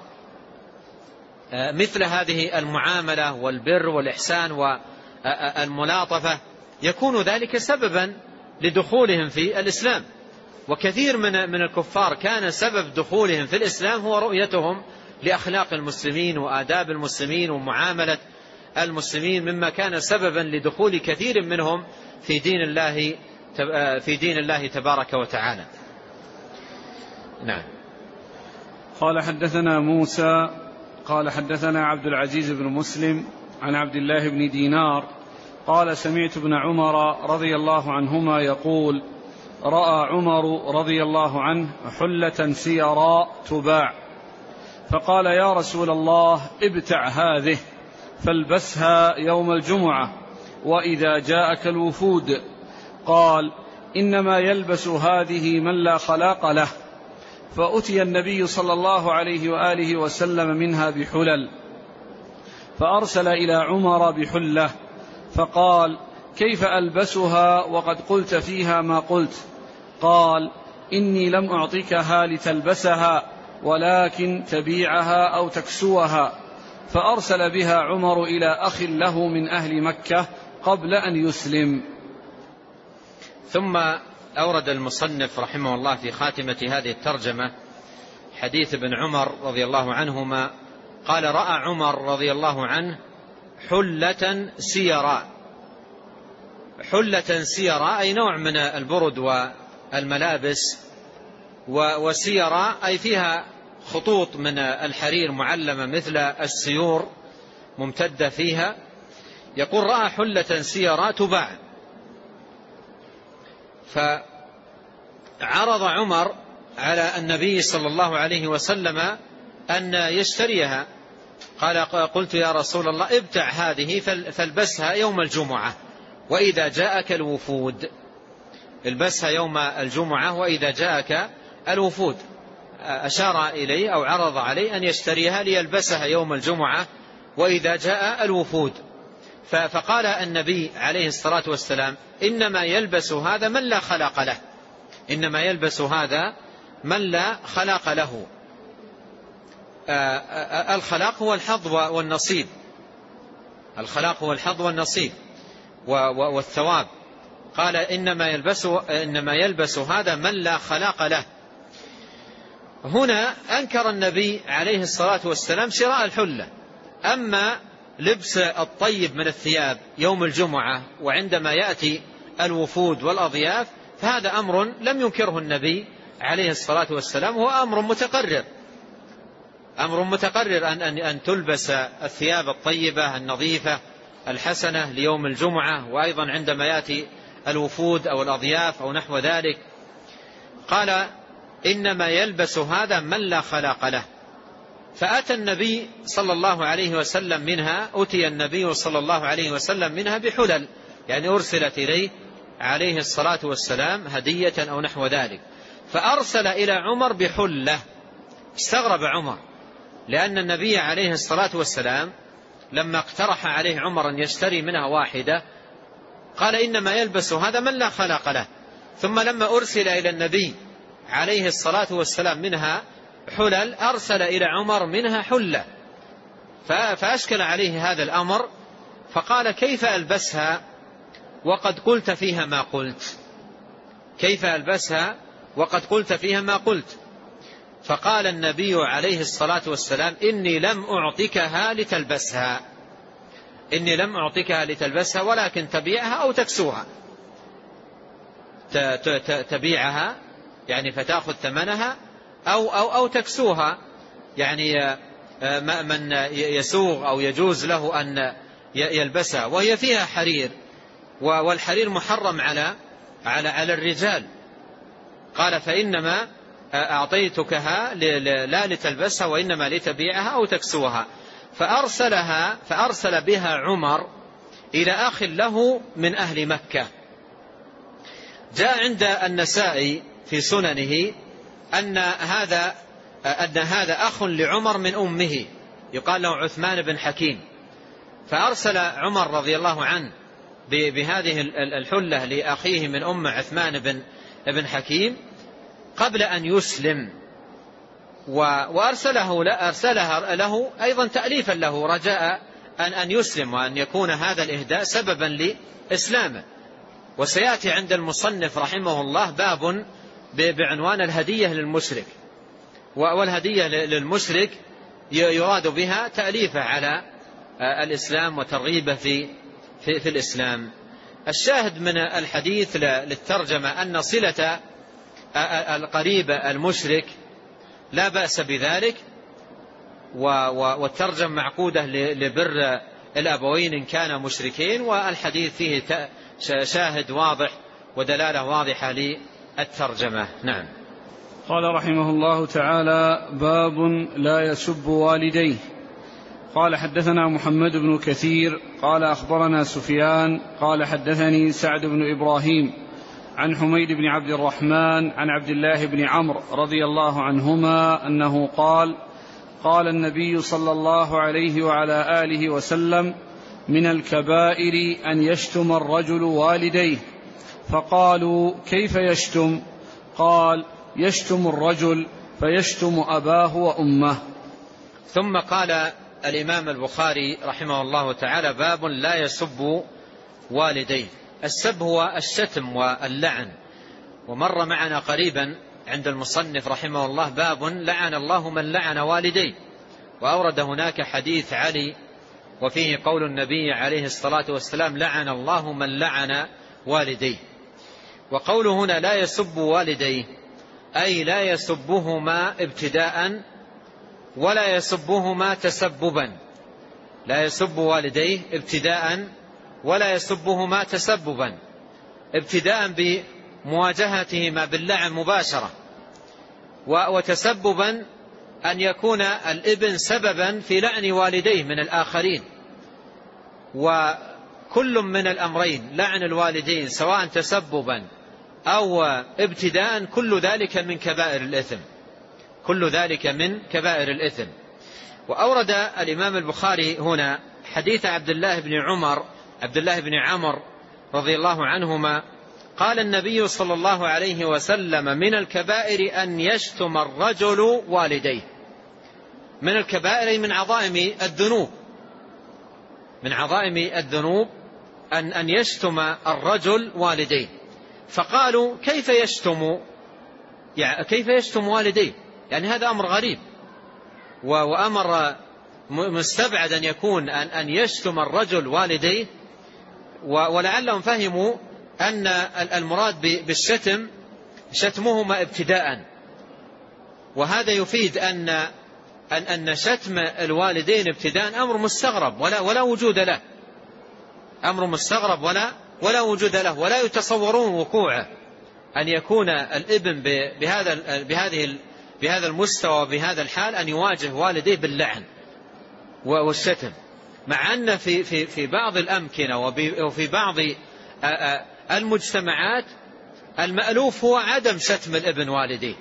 [SPEAKER 2] مثل هذه المعاملة والبر والإحسان والملاطفة يكون ذلك سببا لدخولهم في الإسلام. وكثير من من الكفار كان سبب دخولهم في الإسلام هو رؤيتهم لأخلاق المسلمين وآداب المسلمين ومعاملة المسلمين، مما كان سببا لدخول كثير منهم في دين الله في دين الله تبارك وتعالى. نعم.
[SPEAKER 1] قال حدثنا موسى قال حدثنا عبد العزيز بن مسلم عن عبد الله بن دينار قال سمعت ابن عمر رضي الله عنهما يقول رأى عمر رضي الله عنه حلة سيراء تباع فقال يا رسول الله ابتع هذه فالبسها يوم الجمعة وإذا جاءك الوفود. قال إنما يلبس هذه من لا خلاق له. فأتي النبي صلى الله عليه وآله وسلم منها بحلل فأرسل إلى عمر بحلة فقال كيف ألبسها وقد قلت فيها ما قلت؟ قال إني لم أعطيكها لتلبسها ولكن تبيعها أو تكسوها. فأرسل بها عمر إلى أخ له من أهل مكة قبل أن يسلم.
[SPEAKER 2] ثم أورد المصنف رحمه الله في خاتمة هذه الترجمة حديث ابن عمر رضي الله عنهما قال رأى عمر رضي الله عنه حلة سيراء. حلة سيراء أي نوع من البرد والملابس، وسيراء أي فيها خطوط من الحرير معلمة مثل السيور ممتدة فيها. يقول رأى حلة سيراء تباع، فعرض عمر على النبي صلى الله عليه وسلم أن يشتريها. قال قلت يا رسول الله ابتع هذه فالبسها يوم الجمعة وإذا جاءك الوفود. البسها يوم الجمعة وإذا جاءك الوفود. أشار إليه أو عرض عليه أن يشتريها ليلبسها يوم الجمعة وإذا جاء الوفود. فقال النبي عليه الصلاة والسلام إنما يلبس هذا من لا خلاق له. إنما يلبس هذا من لا خلاق له. الخلاق هو الحظ والنصيب. الخلاق هو الحظ والنصيب والثواب. قال إنما يلبس, إنما يلبس هذا من لا خلاق له. هنا أنكر النبي عليه الصلاة والسلام شراء الحلة. أما لبس الطيب من الثياب يوم الجمعة وعندما يأتي الوفود والأضياف فهذا أمر لم ينكره النبي عليه الصلاة والسلام، هو أمر متقرر. أمر متقرر أن, أن, أن تلبس الثياب الطيبة النظيفة الحسنة ليوم الجمعة، وأيضا عندما يأتي الوفود أو الأضياف أو نحو ذلك. قال إنما يلبس هذا من لا خلاق له. فأتى النبي صلى الله عليه وسلم منها أتي النبي صلى الله عليه وسلم منها بحلل، يعني أرسلت إليه عليه الصلاة والسلام هدية أو نحو ذلك، فأرسل إلى عمر بحلة. استغرب عمر، لأن النبي عليه الصلاة والسلام لما اقترح عليه عمر أن يشتري منها واحدة قال إنما يلبس هذا من لا خلاق له، ثم لما أرسل إلى النبي عليه الصلاة والسلام منها حلل أرسل إلى عمر منها حلة، فأشكل عليه هذا الأمر، فقال كيف ألبسها وقد قلت فيها ما قلت، كيف ألبسها وقد قلت فيها ما قلت. فقال النبي عليه الصلاة والسلام إني لم أعطكها لتلبسها، إني لم أعطكها لتلبسها ولكن تبيعها أو تكسوها، تبيعها يعني فتأخذ ثمنها أو, أو, أو تكسوها، يعني من يسوغ أو يجوز له أن يلبسها، وهي فيها حرير، والحرير محرم على على على الرجال. قال فإنما أعطيتكها لا لتلبسها وإنما لتبيعها أو تكسوها. فأرسلها فأرسل بها عمر إلى أخ له من أهل مكة. جاء عند النسائي في سننه أن هذا أن هذا أخ لعمر من أمه يقال له عثمان بن حكيم، فأرسل عمر رضي الله عنه بهذه الحلة لأخيه من أم عثمان بن بن حكيم قبل أن يسلم، وأرسله أرسلها له أيضا تأليفا له رجاء أن أن يسلم وأن يكون هذا الإهداء سببا لإسلامه. وسيأتي عند المصنف رحمه الله باب بعنوان الهدية للمشرك، والهدية للمشرك يراد بها تأليفه على الإسلام وترغيبه في في, في الإسلام. الشاهد من الحديث للترجمة أن صلة القريب المشرك لا بأس بذلك، والترجمة معقودة لبر الأبوين إن كانا مشركين، والحديث فيه شاهد واضح ودلالة واضحة للترجمة. نعم.
[SPEAKER 1] قال رحمه الله تعالى: باب لا يسب والديه. قال حدثنا محمد بن كثير قال أخبرنا سفيان قال حدثني سعد بن إبراهيم عن حميد بن عبد الرحمن عن عبد الله بن عمرو رضي الله عنهما أنه قال: قال النبي صلى الله عليه وعلى آله وسلم: من الكبائر أن يشتم الرجل والديه. فقالوا: كيف يشتم؟ قال: يشتم الرجل فيشتم أباه وأمه.
[SPEAKER 2] ثم قال الإمام البخاري رحمه الله تعالى: باب لا يسب والديه. السب هو الشتم واللعن، ومر معنا قريبا عند المصنف رحمه الله باب لعن الله من لعن والديه، وأورد هناك حديث علي وفيه قول النبي عليه الصلاة والسلام: لعن الله من لعن والديه. وقوله هنا لا يسب والديه أي لا يسبهما ابتداء ولا يسبهما تسببا، لا يسب والديه ابتداء ولا يسبهما تسببا. ابتداء بمواجهتهما باللعن مباشرة، وتسببا أن يكون الابن سببا في لعن والديه من الآخرين. وكل من الأمرين لعن الوالدين سواء تسببا أو ابتداء كل ذلك من كبائر الإثم، كل ذلك من كبائر الإثم. وأورد الإمام البخاري هنا حديث عبد الله بن عمر عبد الله بن عمرو رضي الله عنهما قال النبي صلى الله عليه وسلم: من الكبائر أن يشتم الرجل والديه. من الكبائر من عظائم الذنوب، من عظائم الذنوب أن أن يشتم الرجل والديه. فقالوا: كيف يشتم يعني كيف يشتم والديه؟ يعني هذا أمر غريب وأمر مستبعد أن يكون أن أن يشتم الرجل والديه. ولعلهم فهموا أن المراد بالشتم شتمهما ابتداء، وهذا يفيد أن أن أن شتم الوالدين ابتداء أمر مستغرب ولا ولا وجود له، أمر مستغرب ولا ولا وجود له، ولا يتصورون وقوعه أن يكون الابن بهذا بهذه بهذا المستوى وبهذا الحال أن يواجه والديه باللعن والشتم، مع أن في, في, في بعض الأمكنة وفي بعض المجتمعات المألوف هو عدم شتم الابن والديه،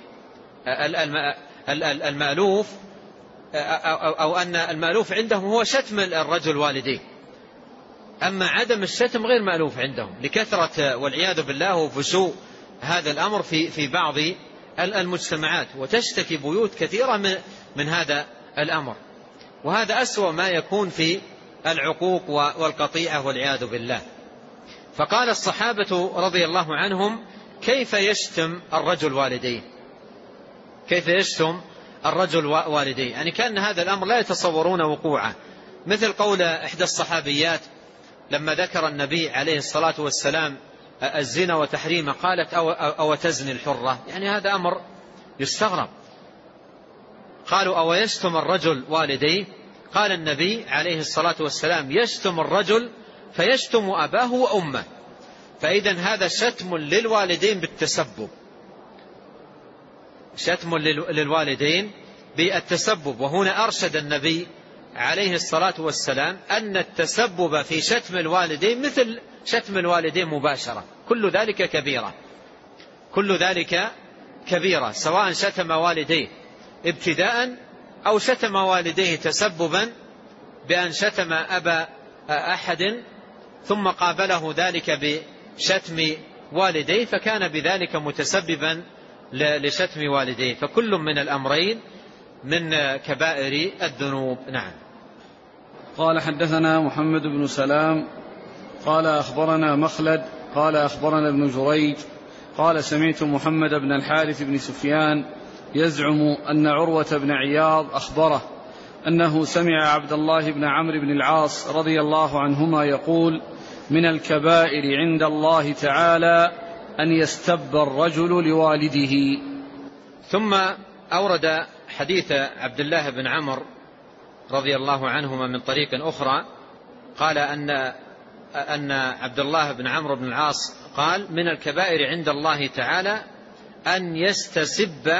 [SPEAKER 2] المألوف أو أن المألوف عندهم هو شتم الرجل والديه، أما عدم الشتم غير مألوف عندهم لكثرة والعياذ بالله وفشو هذا الأمر في في بعض المجتمعات، وتشتكي بيوت كثيرة من, من هذا الأمر، وهذا أسوأ ما يكون في العقوق والقطيعة والعياذ بالله. فقال الصحابة رضي الله عنهم: كيف يشتم الرجل والديه؟ كيف يشتم الرجل والديه؟ يعني كان هذا الأمر لا يتصورون وقوعه، مثل قول إحدى الصحابيات لما ذكر النبي عليه الصلاة والسلام الزنا وتحريمه قالت: أو, أو تزني الحرة؟ يعني هذا أمر يستغرب. قالوا: أو يشتم الرجل والديه؟ قال النبي عليه الصلاة والسلام: يشتم الرجل فيشتم أباه وأمه. فإذا هذا شتم للوالدين بالتسبب، شتم للوالدين بالتسبب. وهنا أرشد النبي عليه الصلاة والسلام أن التسبب في شتم الوالدين مثل شتم الوالدين مباشرة، كل ذلك كبيرة، كل ذلك كبيرة، سواء شتم والديه ابتداء أو شتم والديه تسببا بأن شتم أبا أحد ثم قابله ذلك بشتم والديه فكان بذلك متسببا لشتم والديه، فكل من الأمرين من كبائر الذنوب. نعم.
[SPEAKER 1] قال: حدثنا محمد بن سلام قال أخبرنا مخلد قال أخبرنا ابن جريج قال: سمعت محمد بن الحارث بن سفيان يزعم أن عروة بن عياض أخبره أنه سمع عبد الله بن عمرو بن العاص رضي الله عنهما يقول: من الكبائر عند الله تعالى أن يستب الرجل لوالده.
[SPEAKER 2] ثم أورد حديث عبد الله بن عمرو رضي الله عنهما من طريق أخرى، قال أن أن عبد الله بن عمرو بن العاص قال: من الكبائر عند الله تعالى أن يستسب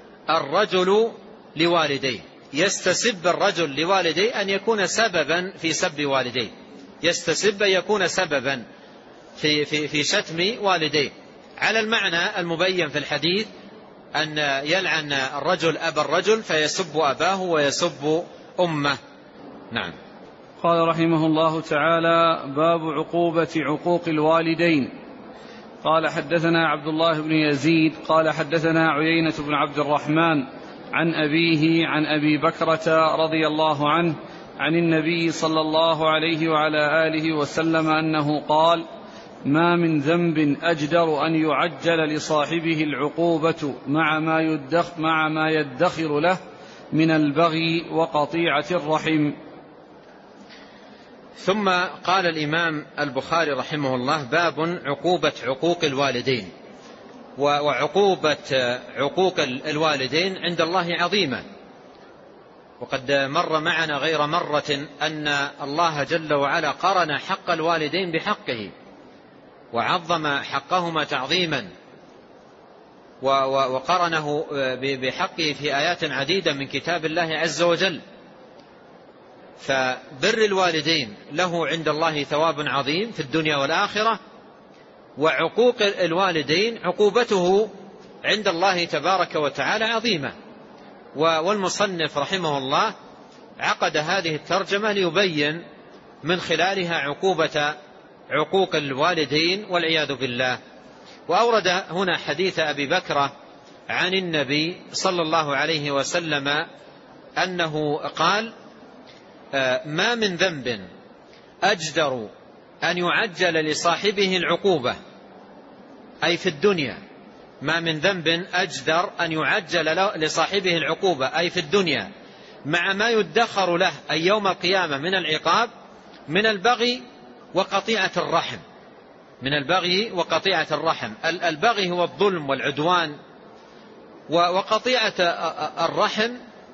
[SPEAKER 2] الرجل لوالديه. يستسب الرجل لوالديه أن يكون سببا في سب والديه، يستسب يكون سببا في, في, في شتم والديه، على المعنى المبين في الحديث أن يلعن الرجل أبا الرجل فيسب أباه ويسب أمه. نعم.
[SPEAKER 1] قال رحمه الله تعالى: باب عقوبة عقوق الوالدين. قال: حدثنا عبد الله بن يزيد قال حدثنا عيينة بن عبد الرحمن عن أبيه عن أبي بكرة رضي الله عنه عن النبي صلى الله عليه وعلى آله وسلم أنه قال: ما من ذنب أجدر أن يعجل لصاحبه العقوبة مع ما يدخر, مع ما يدخر له من البغي وقطيعة الرحم.
[SPEAKER 2] ثم قال الإمام البخاري رحمه الله: باب عقوبة عقوق الوالدين. وعقوبة عقوق الوالدين عند الله عظيمة، وقد مر معنا غير مرة أن الله جل وعلا قرن حق الوالدين بحقه وعظم حقهما تعظيما، وقرنه بحقه في آيات عديدة من كتاب الله عز وجل. فبر الوالدين له عند الله ثواب عظيم في الدنيا والآخرة، وعقوق الوالدين عقوبته عند الله تبارك وتعالى عظيمة. والمصنف رحمه الله عقد هذه الترجمة ليبين من خلالها عقوبة عقوق الوالدين والعياذ بالله. وأورد هنا حديث أبي بكرة عن النبي صلى الله عليه وسلم أنه قال: ما من ذنب أجدر أن يعجل لصاحبه العقوبة، أي في الدنيا. ما من ذنب أجدر أن يعجل لصاحبه العقوبة، أي في الدنيا، مع ما يدخر له أي يوم القيامة من العقاب، من البغي وقطيعة الرحم. من البغي وقطيعة الرحم. البغي هو الظلم والعدوان، وقطيعة الرحم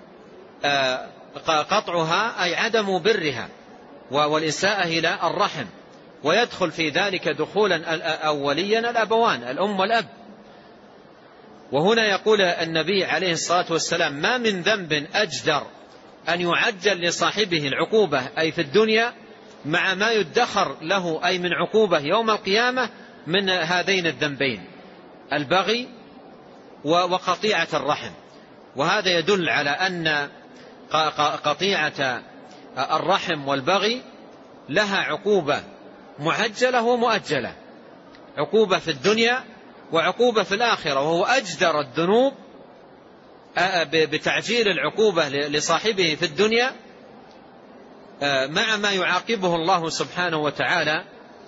[SPEAKER 2] قطعها أي عدم برها والإساءة إلى الرحم، ويدخل في ذلك دخولا أوليا الأبوان الأم والأب. وهنا يقول النبي عليه الصلاة والسلام: ما من ذنب أجدر أن يعجل لصاحبه العقوبة أي في الدنيا مع ما يدخر له أي من عقوبة يوم القيامة من هذين الذنبين، البغي وقطيعة الرحم. وهذا يدل على أن قطيعة الرحم والبغي لها عقوبة معجلة ومؤجلة، عقوبة في الدنيا وعقوبة في الآخرة، وهو أجدر الذنوب بتعجيل العقوبة لصاحبه في الدنيا مع ما يعاقبه الله سبحانه وتعالى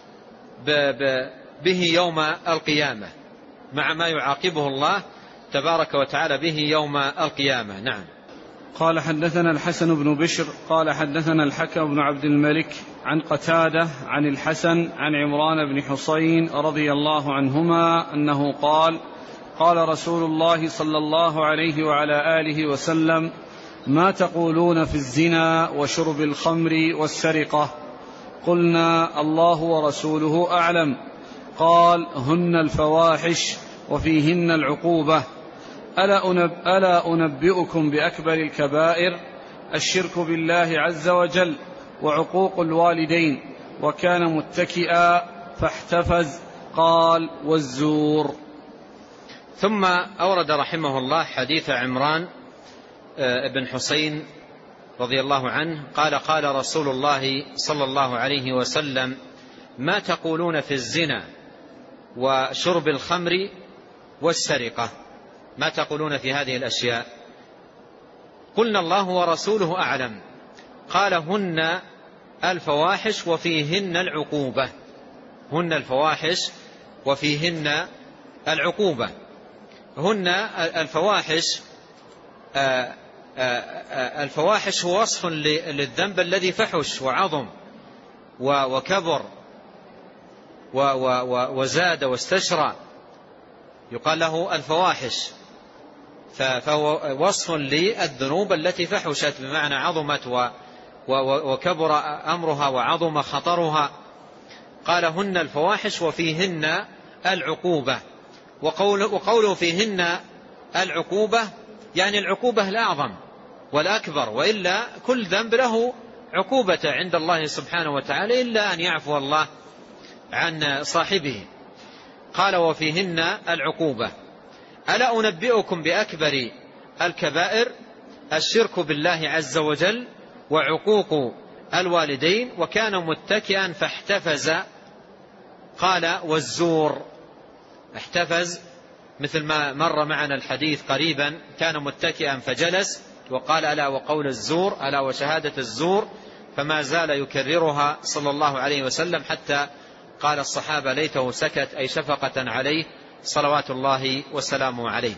[SPEAKER 2] به يوم القيامة، مع ما يعاقبه الله تبارك وتعالى به يوم القيامة. نعم.
[SPEAKER 1] قال: حدثنا الحسن بن بشر قال حدثنا الحكم بن عبد الملك عن قتادة عن الحسن عن عمران بن حسين رضي الله عنهما أنه قال: قال رسول الله صلى الله عليه وعلى آله وسلم: ما تقولون في الزنا وشرب الخمر والسرقة؟ قلنا: الله ورسوله أعلم. قال: هن الفواحش وفيهن العقوبة. ألا, أنب ألا أنبئكم بأكبر الكبائر؟ الشرك بالله عز وجل وعقوق الوالدين. وكان متكئا فاحتفز. قال: والزور.
[SPEAKER 2] ثم أورد رحمه الله حديث عمران بن حسين رضي الله عنه قال: قال رسول الله صلى الله عليه وسلم: ما تقولون في الزنا وشرب الخمر والسرقة؟ ما تقولون في هذه الأشياء؟ قلنا: الله ورسوله أعلم. قال: هن الفواحش وفيهن العقوبة. هن الفواحش وفيهن العقوبة. هن الفواحش الفواحش هو وصف للذنب الذي فحش وعظم وكبر وزاد واستشرى، يقال له الفواحش. فهو وصف للذنوب التي فحشت بمعنى عظمت وكبر أمرها وعظم خطرها. قال: هن الفواحش وفيهن العقوبة. وقوله فيهن العقوبة يعني العقوبة الأعظم والأكبر، وإلا كل ذنب له عقوبة عند الله سبحانه وتعالى إلا أن يعفو الله عن صاحبه. قال: وفيهن العقوبة. ألا أنبئكم بأكبر الكبائر؟ الشرك بالله عز وجل وعقوق الوالدين. وكان متكئا فاحتفز. قال: والزور. احتفز مثل ما مر معنا الحديث قريبا، كان متكئا فجلس، وقال: ألا وقول الزور، ألا وشهادة الزور، فما زال يكررها صلى الله عليه وسلم حتى قال الصحابة: ليته سكت، أي شفقة عليه صلوات الله وسلامه عليه.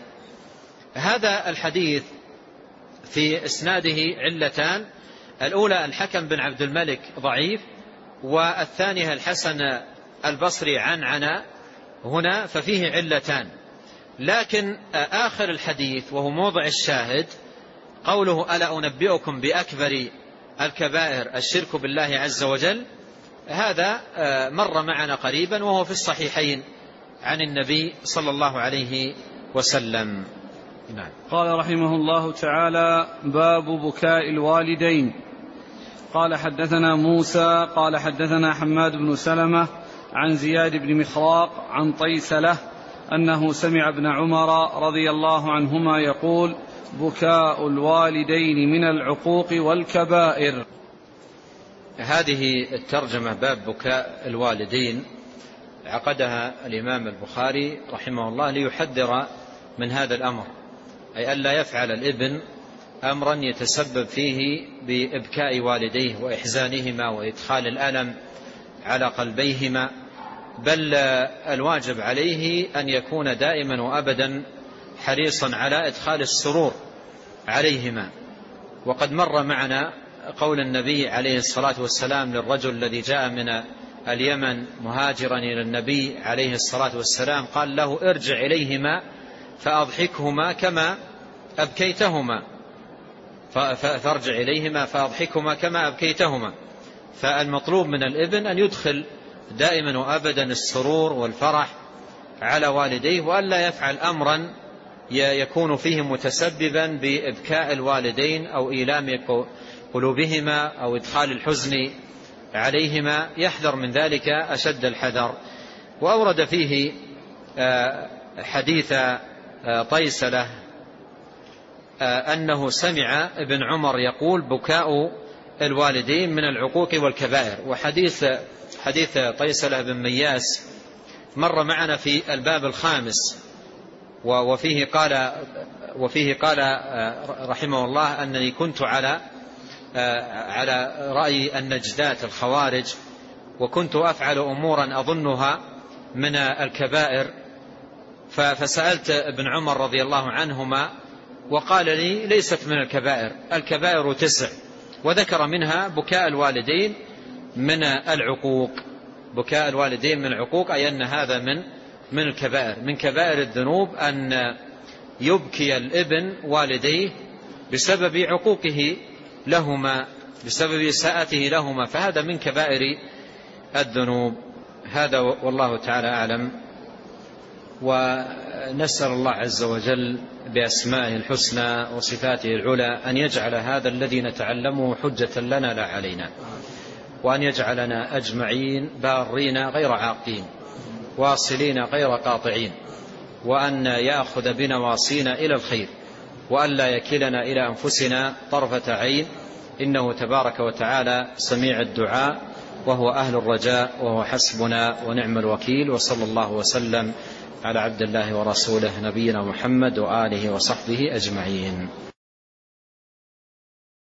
[SPEAKER 2] هذا الحديث في إسناده علتان: الأولى الحكم بن عبد الملك ضعيف، والثانية الحسن البصري عنعنا هنا، ففيه علتان. لكن آخر الحديث وهو موضع الشاهد قوله: ألا أنبئكم بأكبر الكبائر الشرك بالله عز وجل، هذا مر معنا قريبا وهو في الصحيحين عن النبي صلى الله عليه وسلم. نعم.
[SPEAKER 1] قال رحمه الله تعالى: باب بكاء الوالدين. قال: حدثنا موسى قال حدثنا حماد بن سلمة عن زياد بن مخراق عن طيسلة أنه سمع ابن عمر رضي الله عنهما يقول: بكاء الوالدين من العقوق والكبائر.
[SPEAKER 2] هذه الترجمة باب بكاء الوالدين عقدها الإمام البخاري رحمه الله ليحذر من هذا الأمر، أي ألا يفعل الابن أمرا يتسبب فيه بإبكاء والديه وإحزانهما وإدخال الألم على قلبيهما، بل الواجب عليه أن يكون دائما وأبدا حريصا على إدخال السرور عليهما. وقد مر معنا قول النبي عليه الصلاة والسلام للرجل الذي جاء من اليمن مهاجرا إلى النبي عليه الصلاة والسلام، قال له: ارجع إليهما فأضحكهما كما أبكيتهما، فارجع إليهما فأضحكهما كما أبكيتهما. فالمطلوب من الابن أن يدخل دائما وأبدا السرور والفرح على والديه، وأن لا يفعل أمرا يكون فيه متسببا بإبكاء الوالدين أو إيلام قلوبهما أو إدخال الحزن عليهما يحذر من ذلك أشد الحذر. وأورد فيه حديث طيسلة أنه سمع ابن عمر يقول بكاء الوالدين من العقوق والكبائر. وحديث حديث طيسلة بن مياس مر معنا في الباب الخامس، وفيه قال وفيه قال رحمه الله أنني كنت على على رأي النجدات الخوارج، وكنت أفعل أمورا أظنها من الكبائر، فسألت ابن عمر رضي الله عنهما وقال لي ليست من الكبائر، الكبائر تسع، وذكر منها بكاء الوالدين من العقوق. بكاء الوالدين من العقوق أي أن هذا من من الكبائر، من كبائر الذنوب أن يبكي الابن والديه بسبب عقوقه لهما، بسبب إساءته لهما، فهذا من كبائر الذنوب. هذا والله تعالى أعلم. ونسأل الله عز وجل بأسمائه الحسنى وصفاته العلى أن يجعل هذا الذي نتعلمه حجة لنا لا علينا، وأن يجعلنا أجمعين بارين غير عاقين، واصلين غير قاطعين، وأن يأخذ بنواصينا إلى الخير، وأن لا يكلنا إلى أنفسنا طرفة عين، إنه تبارك وتعالى سميع الدعاء وهو أهل الرجاء وهو حسبنا ونعم الوكيل. وصلى الله وسلم على عبد الله ورسوله نبينا محمد وآله وصحبه أجمعين.